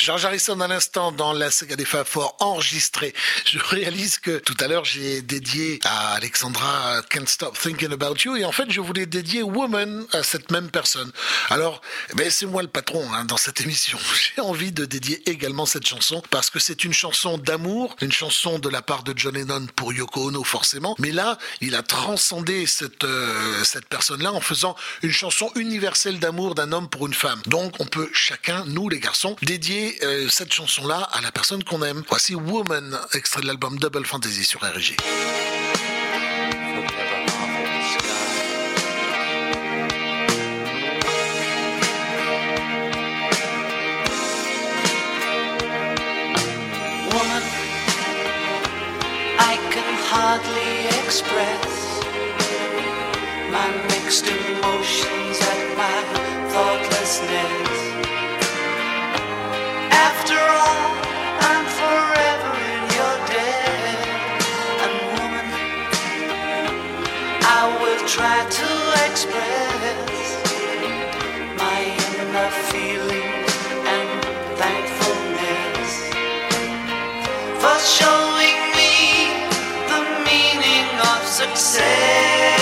George Harrison à l'instant dans la saga des Fab Four enregistré. Je réalise que tout à l'heure j'ai dédié à Alexandra Can't Stop Thinking About You et en fait je voulais dédier Woman à cette même personne. Alors c'est moi le patron dans cette émission. J'ai envie de dédier également cette chanson parce que c'est une chanson d'amour, une chanson de la part de John Lennon pour Yoko Ono forcément, mais là il a transcendé cette personne-là en faisant une chanson universelle d'amour d'un homme pour une femme. Donc on peut chacun, nous les garçons, dédier cette chanson-là à la personne qu'on aime. Voici Woman, extrait de l'album Double Fantasy sur RG. Woman, I can hardly express my mixed emotions at my thoughtlessness. After all, I'm forever in your debt. And woman, I will try to express my inner feelings and thankfulness for showing me the meaning of success.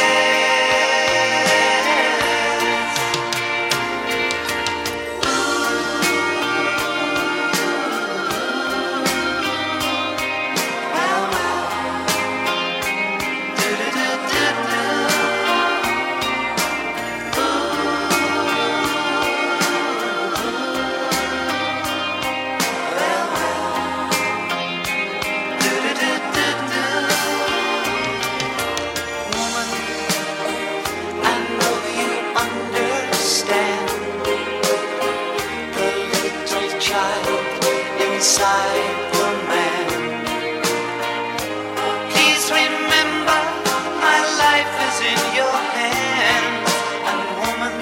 Inside the man. Please remember my life is in your hands. And woman,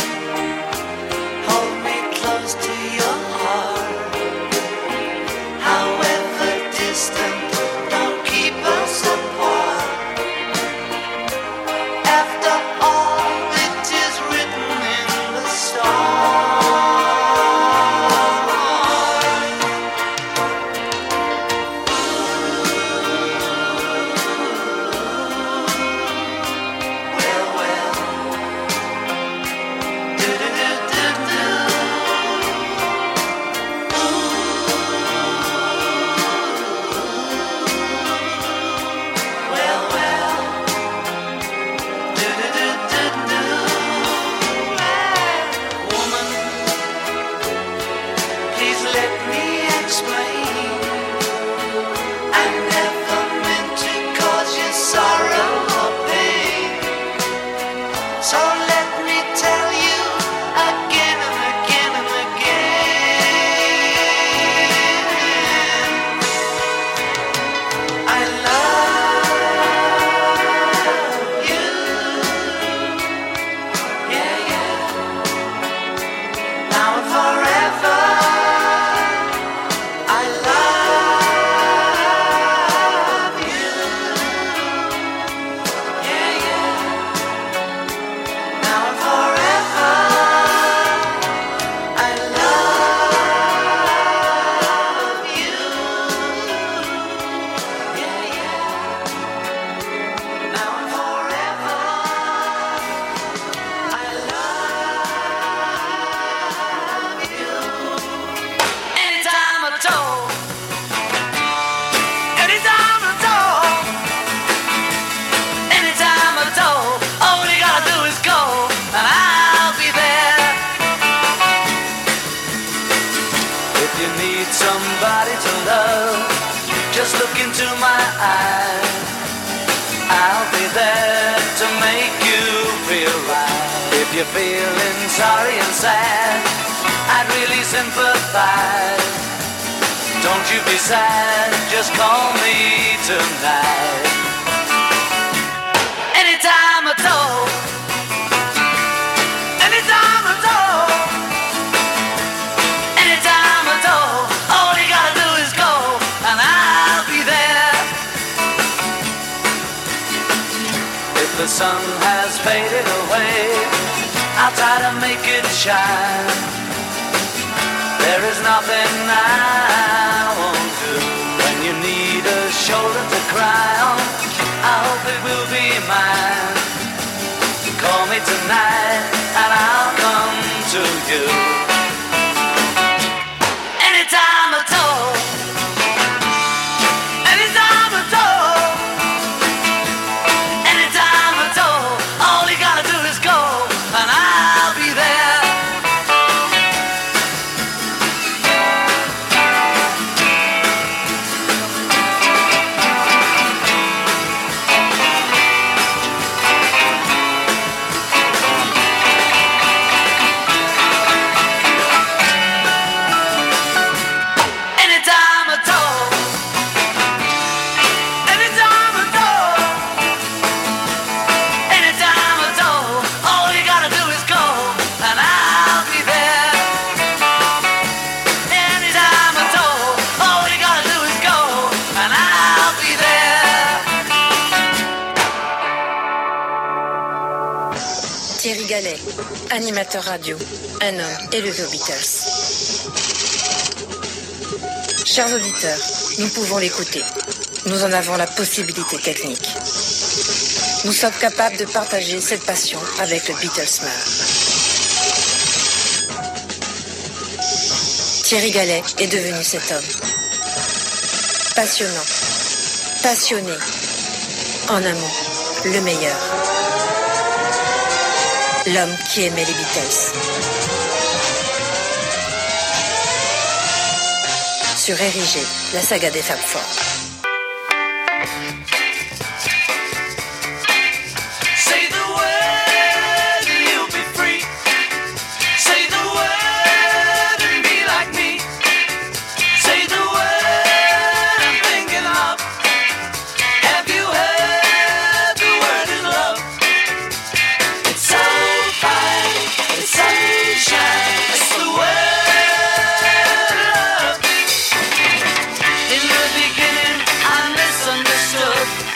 hold me close to your heart. However distant, don't keep us apart. After all, it is written in the stars. Somebody to love, just look into my eyes. I'll be there to make you feel right. If you're feeling sorry and sad, I'd really sympathize. Don't you be sad, just call me tonight. Anytime at all, anytime at all, anytime at all. All you gotta do is go, and I'll be there. If the sun has faded away, I'll try to make it shine. There is nothing I won't do when you need a shoulder to cry on. I hope it will be mine. Call me tonight and I'll come to you. Anytime at all. Anytime at all. Anytime at all. All you gotta do is go and I'll be there. Anytime at all. Anytime at all. Anytime at all. All you gotta do is go and I'll be there. Anytime at all. All you gotta do is go and I'll be there. Thierry Gallet, animateur radio, un homme élevé aux Beatles. Chers auditeurs, nous pouvons l'écouter. Nous en avons la possibilité technique. Nous sommes capables de partager cette passion avec le Beatlesman. Thierry Gallet est devenu cet homme. Passionnant, passionné, en un mot, le meilleur. L'homme qui aimait les Beatles. Sur Érigé, la saga des Fab Four. Say the word and you'll be free. Say the word and be like me. Say the word I'm thinking of. Have you heard the word is love? It's so fine, it's sunshine. It's the word love. In the beginning I misunderstood.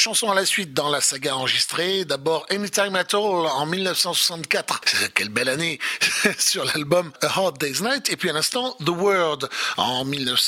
chansons à la suite dans la saga enregistrée. D'abord Anytime at All en 1964. Quelle belle année sur l'album A Hard Day's Night. Et puis à l'instant The Word en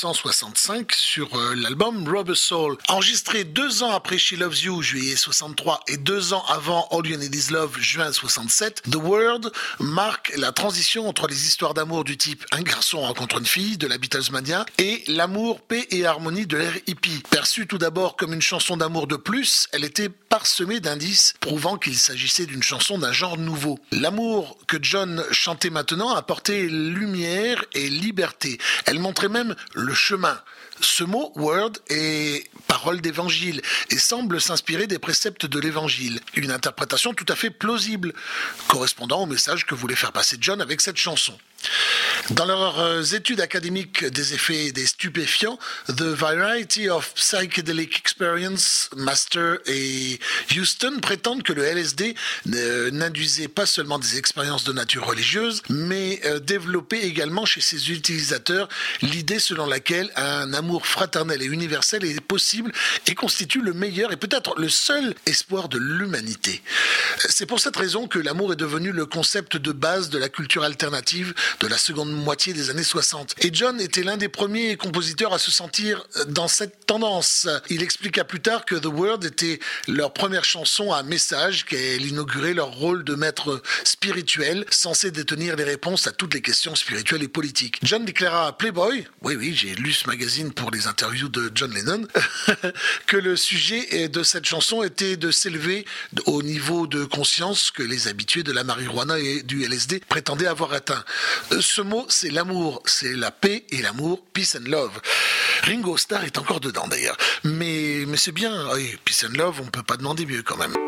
1965 sur l'album Rubber Soul. Enregistré 2 ans après She Loves You, juillet 63, et 2 ans avant All You Need Is Love, juin 67, The Word marque la transition entre les histoires d'amour du type un garçon rencontre une fille de la Beatlesmania et l'amour, paix et harmonie de l'ère hippie. Perçue tout d'abord comme une chanson d'amour de plus, elle était parsemée d'indices prouvant qu'il s'agissait d'une chanson d'un genre nouveau. L'amour que John chantait maintenant apportait lumière et liberté. Elle montrait même le chemin. Ce mot « word » est parole d'évangile et semble s'inspirer des préceptes de l'évangile. Une interprétation tout à fait plausible, correspondant au message que voulait faire passer John avec cette chanson. Dans leurs études académiques des effets des stupéfiants, The Variety of Psychedelic Experience, Master et Houston prétendent que le LSD n'induisait pas seulement des expériences de nature religieuse, mais développait également chez ses utilisateurs l'idée selon laquelle un amour fraternel et universel est possible et constitue le meilleur et peut-être le seul espoir de l'humanité. C'est pour cette raison que l'amour est devenu le concept de base de la culture alternative de la seconde moitié des années 60. Et John était l'un des premiers compositeurs à se sentir dans cette tendance. Il expliqua plus tard que The Word était leur première chanson à message, qu'elle inaugurait leur rôle de maître spirituel, censé détenir les réponses à toutes les questions spirituelles et politiques. John déclara à Playboy, oui, j'ai lu ce magazine pour les interviews de John Lennon, que le sujet de cette chanson était de s'élever au niveau de conscience que les habitués de la marijuana et du LSD prétendaient avoir atteint. Ce mot, c'est l'amour, c'est la paix et l'amour, peace and love. Ringo Starr est encore dedans d'ailleurs. Mais c'est bien, oui, peace and love, on peut pas demander mieux quand même.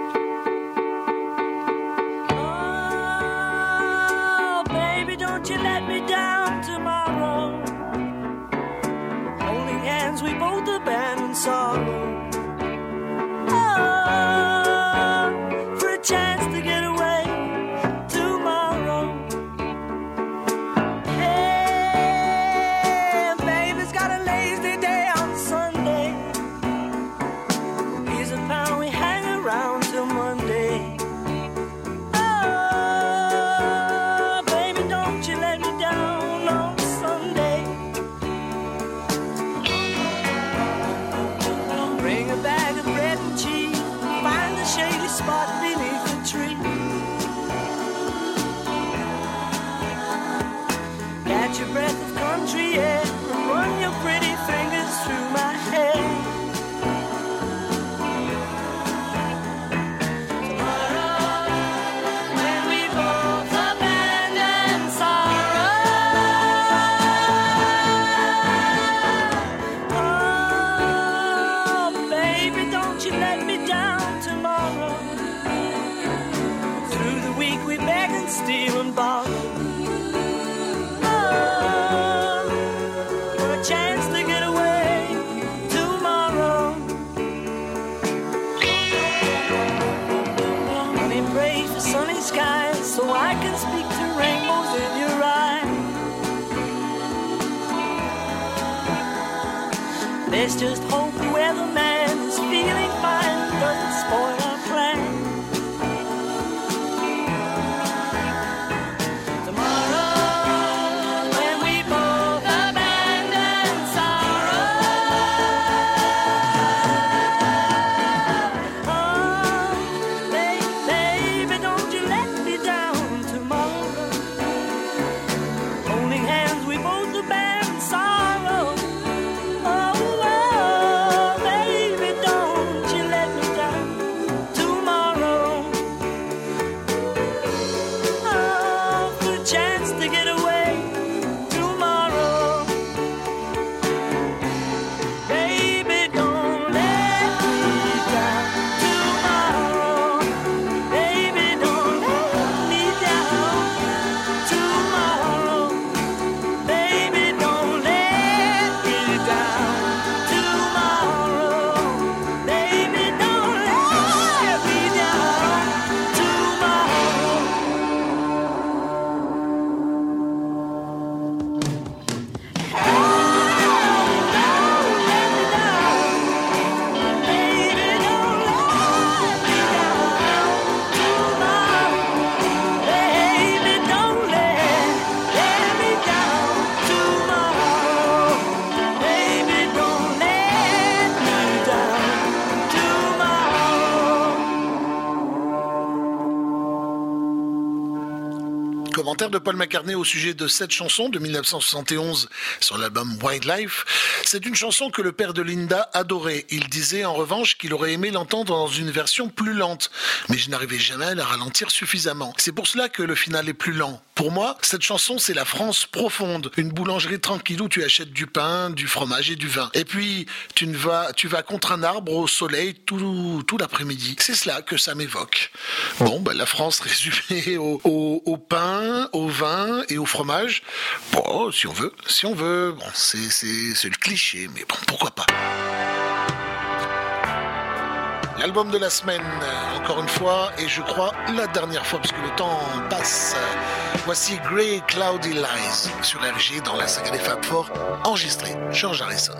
Oh, baby, don't you let me down tomorrow. Holding hands, we both abandon sorrow. Oh, for a chance to get away tomorrow. Hey, baby's got a lazy day on Sunday. Here's a pound, we hang around till Monday. Oh, baby, don't you let me down on Sunday. Bring a bag of bread and cheese, find a shady spot beneath the tree. Catch your breath of country air and run your pretty fingers through my hair. When we both abandon sorrow, oh, baby, don't you let me down tomorrow. Through the week we beg and steal and borrow. Oh, for a chance to get away tomorrow. Honey, pray for sunny skies so I can speak to rainbows in your eyes. Let's just hope the weatherman is feeling fine, doesn't spoil our plan. Tomorrow, when we both abandon sorrow, oh, baby, don't you let me down tomorrow. Holding hands, we both abandon sorrow. Oh, baby, don't you let me down. Commentaire de Paul McCartney au sujet de cette chanson de 1971 sur l'album Wildlife. C'est une chanson que le père de Linda adorait. Il disait en revanche qu'il aurait aimé l'entendre dans une version plus lente. Mais je n'arrivais jamais à la ralentir suffisamment. C'est pour cela que le final est plus lent. Pour moi, cette chanson, c'est la France profonde. Une boulangerie tranquille où tu achètes du pain, du fromage et du vin. Et puis, tu vas contre un arbre au soleil tout l'après-midi. C'est cela que ça m'évoque. Bon, la France résumée au pain, au vin et au fromage. Bon, si on veut. Bon, c'est le cliché, mais bon, pourquoi pas. L'album de la semaine, encore une fois, et je crois la dernière fois, parce que le temps passe. Voici Grey Cloudy Lies sur RG dans la saga des Fab Four, enregistré George Harrison.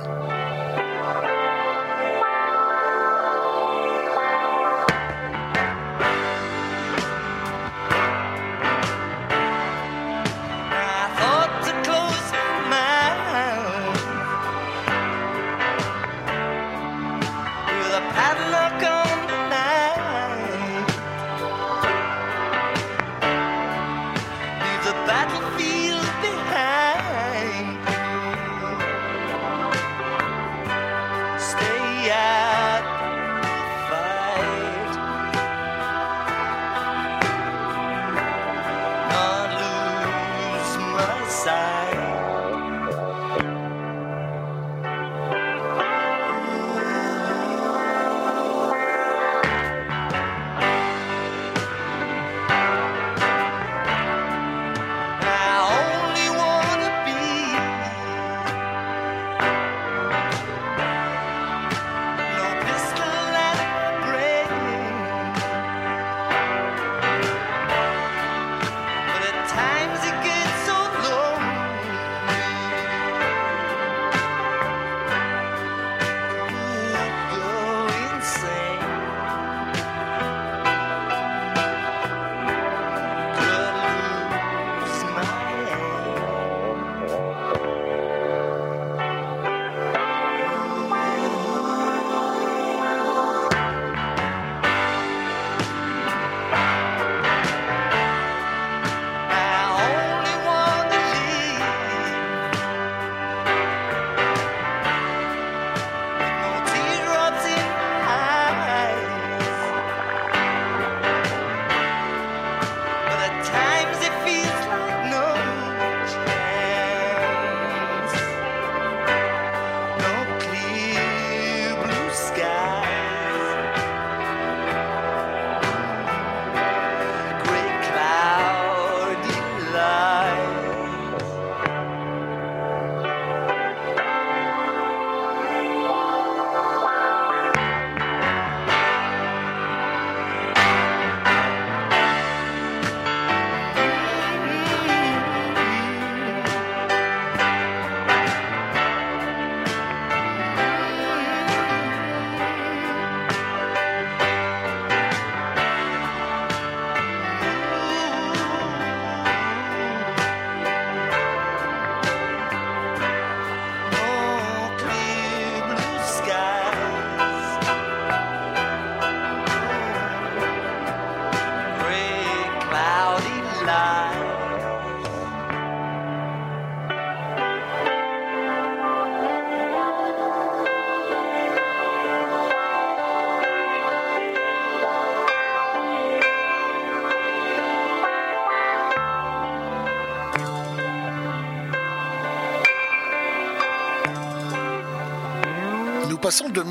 Passons de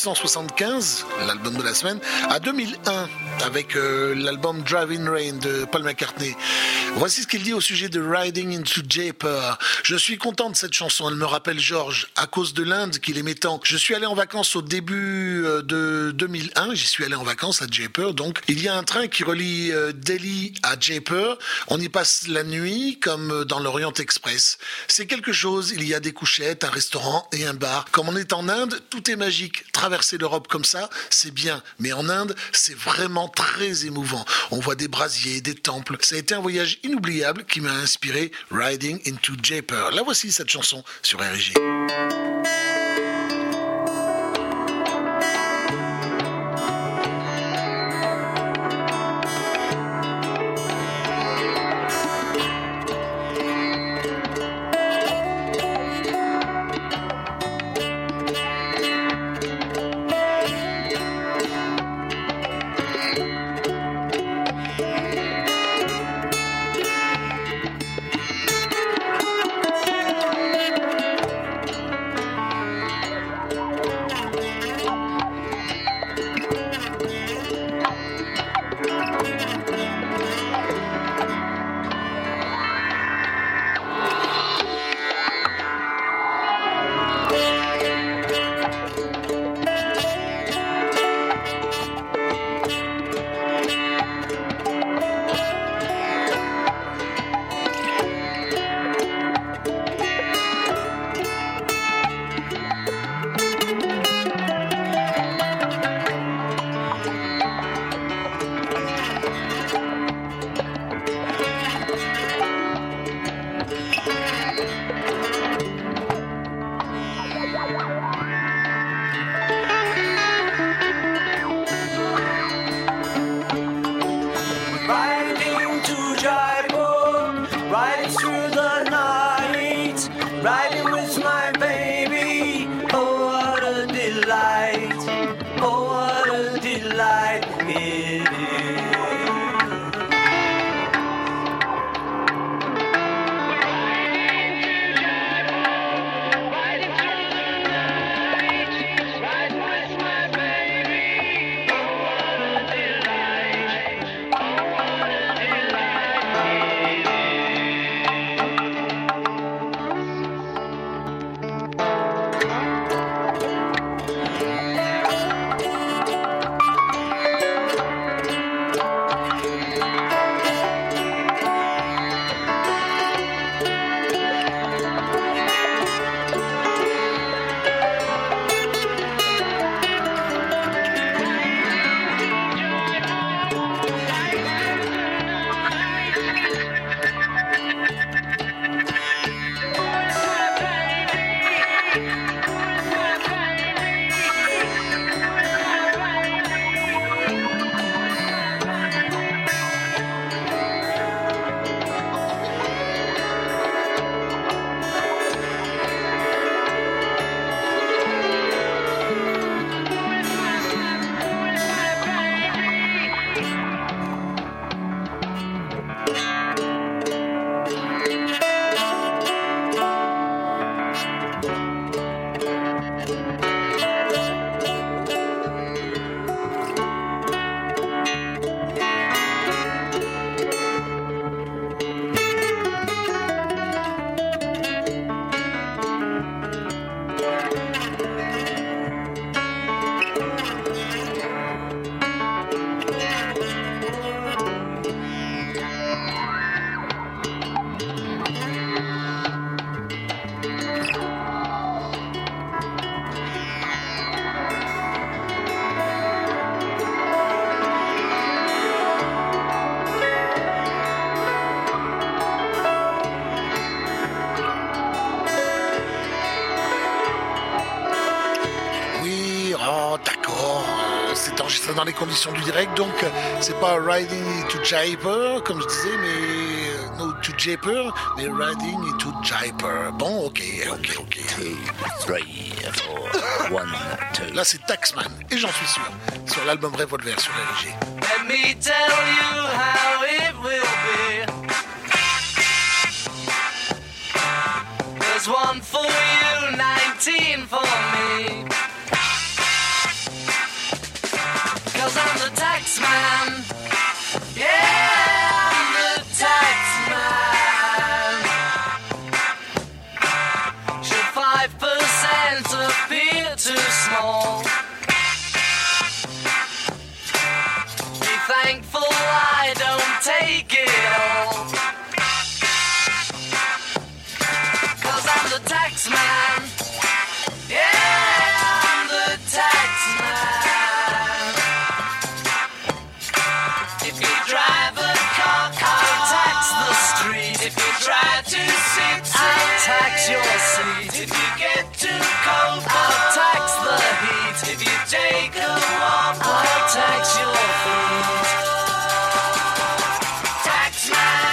1975, l'album de la semaine, à 2001 avec l'album Driving Rain de Paul McCartney. Voici ce qu'il dit au sujet de Riding into Jaipur. Je suis content de cette chanson, elle me rappelle George, à cause de l'Inde qu'il aimait tant. Je suis allé en vacances au début de 2001, j'y suis allé en vacances à Jaipur, donc il y a un train qui relie Delhi à Jaipur. On y passe la nuit comme dans l'Orient Express. C'est quelque chose, il y a des couchettes, un restaurant et un bar. Comme on est en Inde, tout est magique. Traverser l'Europe comme ça, c'est bien, mais en Inde, c'est vraiment très émouvant. On voit des brasiers, des temples. Ça a été un voyage inoubliable qui m'a inspiré Riding into Jaipur. La voici cette chanson sur RG. reste dans les conditions du direct, donc c'est pas Riding to Jaipur, comme je disais, mais no to Jaipur, mais Riding to Jaipur. Bon, ok. 2, 3, 4, 1, 2. Là, c'est Taxman, et j'en suis sûr, sur l'album Revolver sur LG. Let me tell you how it will be. There's one for you, 19 for me. 'Cause I'm the tax man. Yeah, I'm the tax man. Should 5% appear too small? Be thankful I don't take it all. 'Cause I'm the tax man. Yeah, I'm the tax man. If you drive a car, I'll tax the street. If you try to sit, I'll tax your seat. If you get too cold, I'll tax the heat. If you take a walk, I'll tax your feet. Tax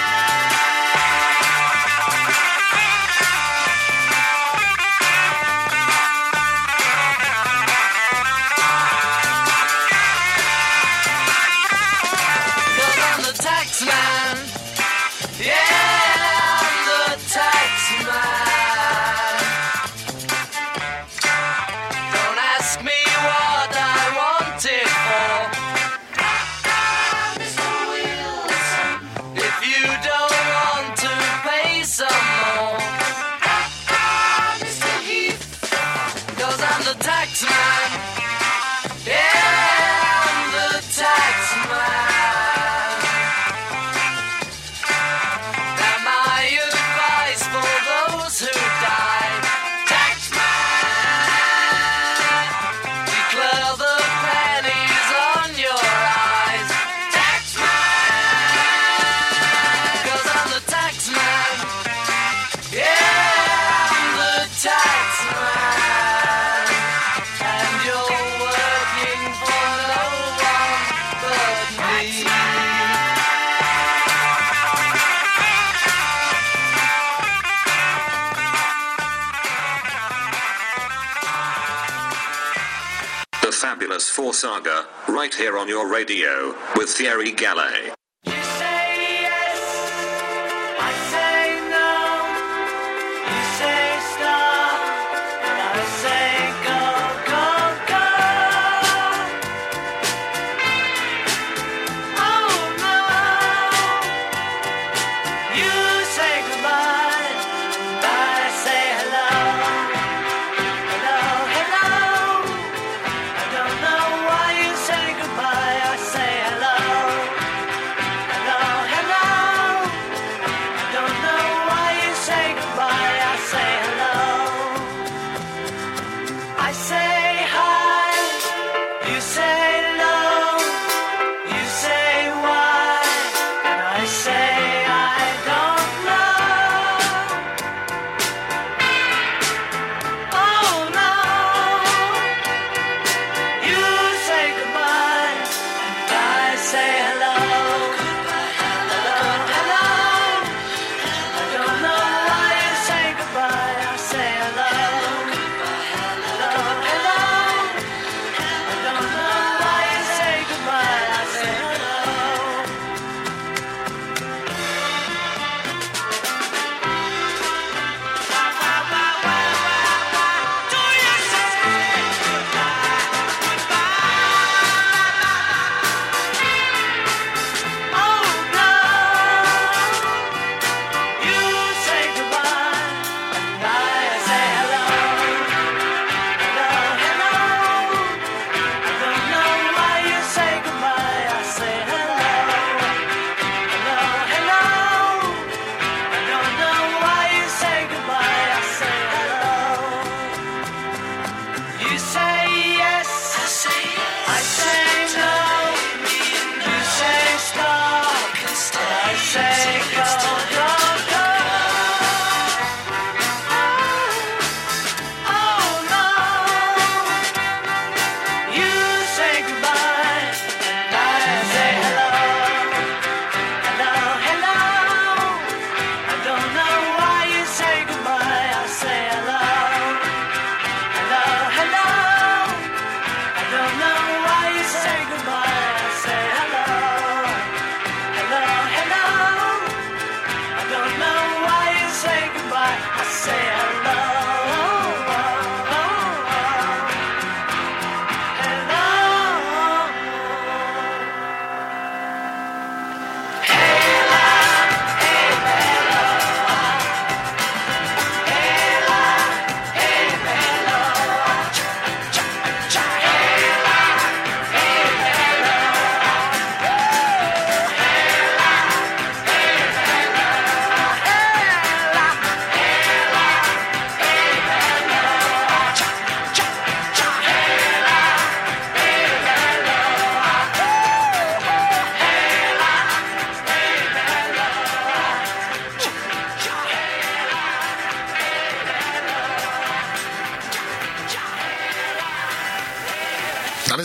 man. Yeah, I'm the tax man. Don't ask me what I want it for. If you don't want to pay some more, 'cause I'm the tax man. Yeah, I'm the tax man. Fabulous 4 Saga, right here on your radio, with Thierry Gallet. You say yes, I say no. You say stop, and I say go, go, go. Oh no. You say goodbye, I say hello. Hello, hello. I don't know why you say goodbye, I say hello.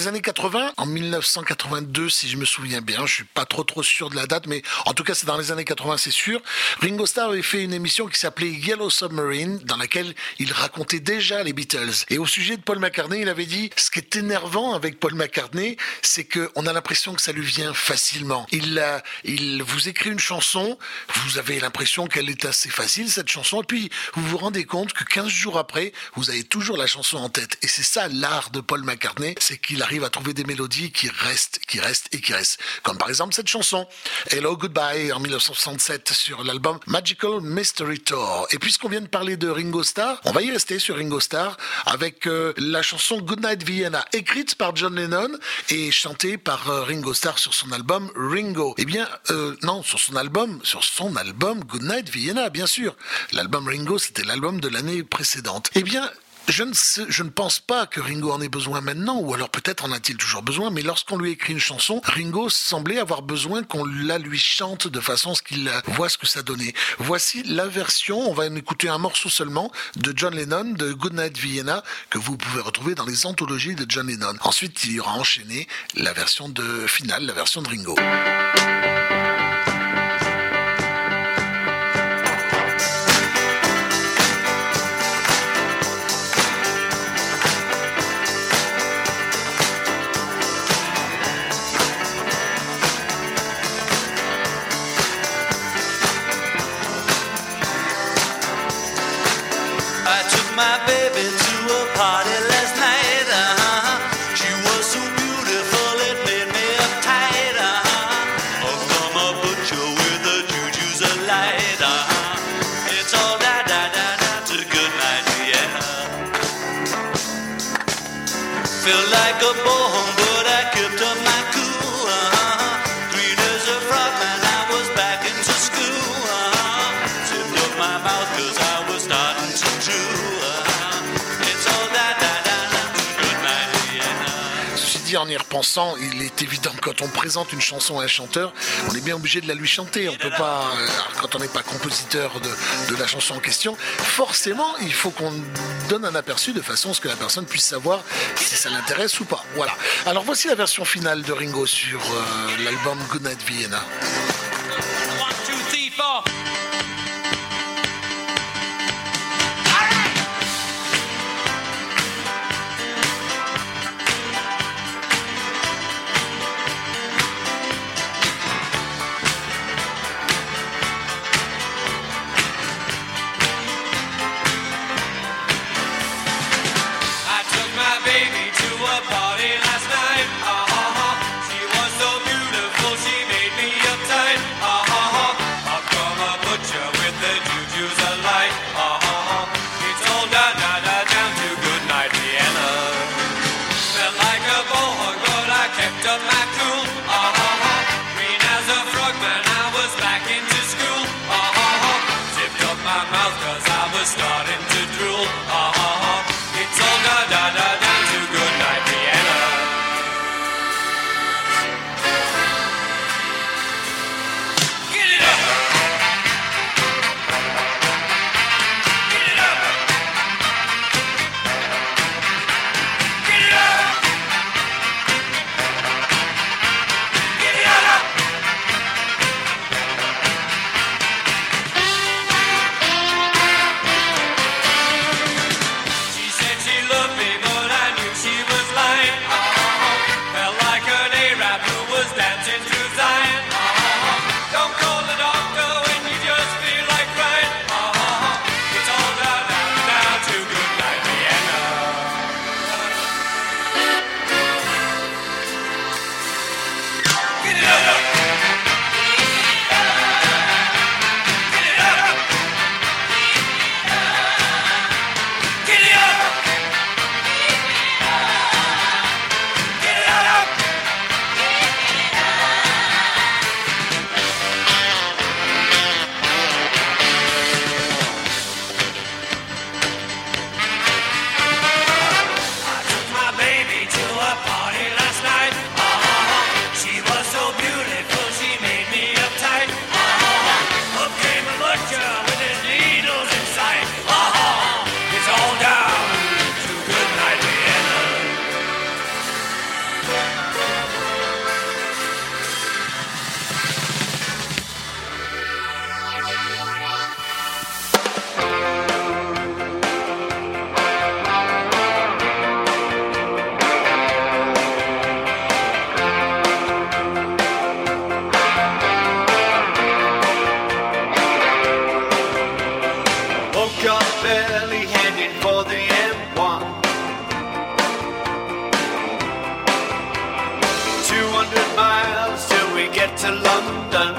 les années 80, en 1982 si je me souviens bien, je suis pas trop sûr de la date, mais en tout cas c'est dans les années 80 c'est sûr, Ringo Starr avait fait une émission qui s'appelait Yellow Submarine, dans laquelle il racontait déjà les Beatles. Et au sujet de Paul McCartney, il avait dit, ce qui est énervant avec Paul McCartney, c'est qu'on a l'impression que ça lui vient facilement. Il vous écrit une chanson, vous avez l'impression qu'elle est assez facile cette chanson, et puis vous vous rendez compte que 15 jours après, vous avez toujours la chanson en tête. Et c'est ça l'art de Paul McCartney, c'est qu'il arrive à trouver des mélodies qui restent. Comme par exemple cette chanson, Hello Goodbye en 1967 sur l'album Magical Mystery Tour. Et puisqu'on vient de parler de Ringo Starr, on va y rester sur Ringo Starr avec la chanson Goodnight Vienna, écrite par John Lennon et chantée par Ringo Starr sur son album Ringo. Eh bien, non, sur son album Goodnight Vienna, bien sûr. L'album Ringo, c'était l'album de l'année précédente. Eh bien, je ne pense pas que Ringo en ait besoin maintenant, ou alors peut-être en a-t-il toujours besoin, mais lorsqu'on lui écrit une chanson, Ringo semblait avoir besoin qu'on la lui chante de façon à ce qu'il voit ce que ça donnait. Voici la version, on va en écouter un morceau seulement, de John Lennon, de Goodnight Vienna, que vous pouvez retrouver dans les anthologies de John Lennon. Ensuite, il y aura enchaîné la version finale, la version de Ringo. My baby to a party last night, She was so beautiful it made me uptight, Oh, come a butcher with the juju's a light, It's all da-da-da-da to good night, yeah. Feel like a bone, but I kept up my cool, Green as a frogman, I was back into school, Zipped up my mouth 'cause I was starting to drool. En y repensant, il est évident que quand on présente une chanson à un chanteur, on est bien obligé de la lui chanter. On peut pas, quand on n'est pas compositeur de la chanson en question, forcément, il faut qu'on donne un aperçu de façon à ce que la personne puisse savoir si ça l'intéresse ou pas. Voilà. Alors voici la version finale de Ringo sur l'album Goodnight Vienna. 1, 2, 3, 4. Butcher to London.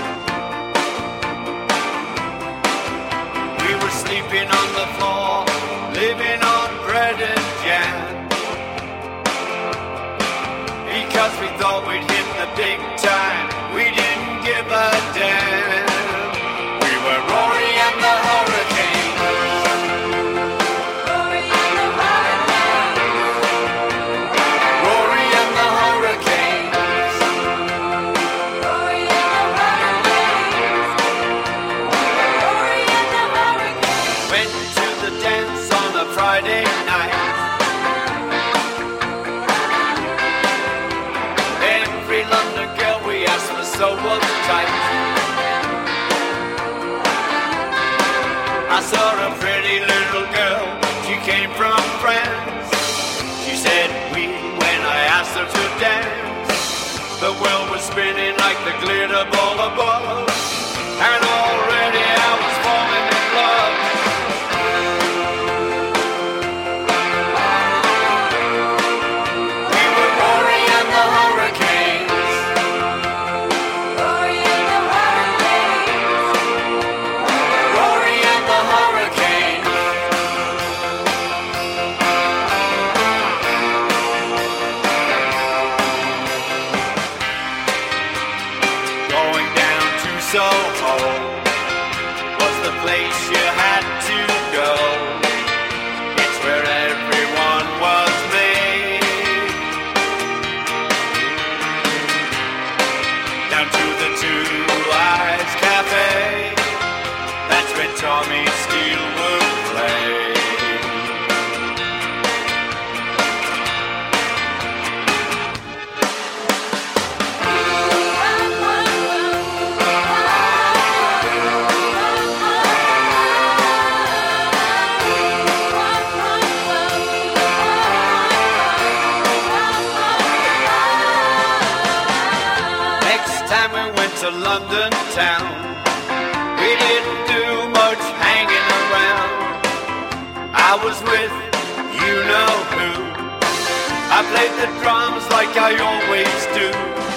We were sleeping on the floor, living on bread and jam. Because we thought we'd hit the big time, we didn't give a damn. We were Rory and the Hurricane. Rory and the Hurricane. Rory and the Hurricane. Rory and the Hurricane. Rory and the Hurricane. Went to the dance on a Friday night. Every London girl we asked was so uptight. I saw a pretty little girl, she came from France. She said we when I asked her to dance. The world was spinning like the glitter ball above, and already I was falling in love. We were Rory and the Hurricanes. Rory and the Hurricanes. Rory and the Hurricanes. Going down to Soho was the place you had to go. It's where everyone was made. Down to the Two Eyes Cafe, that's where Tommy Steele would play. Next time we went to London town, we didn't do much hanging around. I was with you know who. I played the drums like I always do.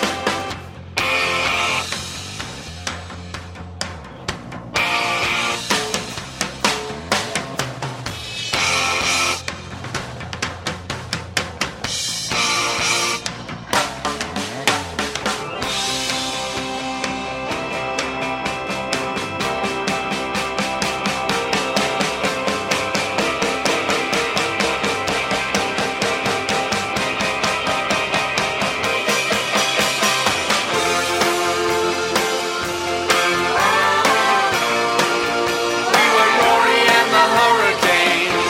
We were Rory and the Hurricanes.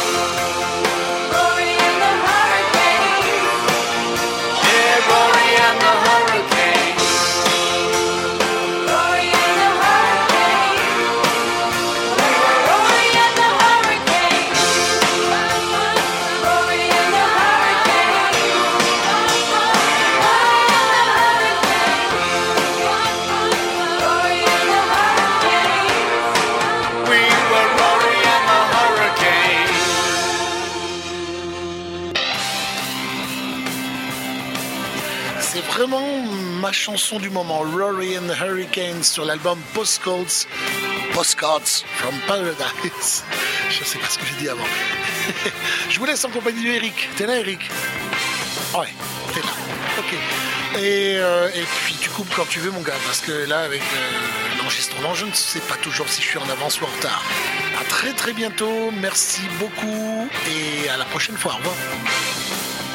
Rory and the Hurricanes. Yeah, Rory and the Hurricanes. Rory and the Hurricanes. We were Rory and the Hurricanes. Rory and the Hurricanes. We were Rory and the Hurricanes. C'est vraiment ma chanson du moment, Rory and the Hurricanes, sur l'album Postcards from Paradise. Je sais pas ce que j'ai dit avant. Je vous laisse en compagnie de Eric. T'es là, Eric? Ouais, t'es là. Ok. Et puis tu coupes quand tu veux, mon gars, parce que là, avec l'enregistrement, je ne sais pas toujours si je suis en avance ou en retard. À très très bientôt. Merci beaucoup et à la prochaine fois. Au revoir.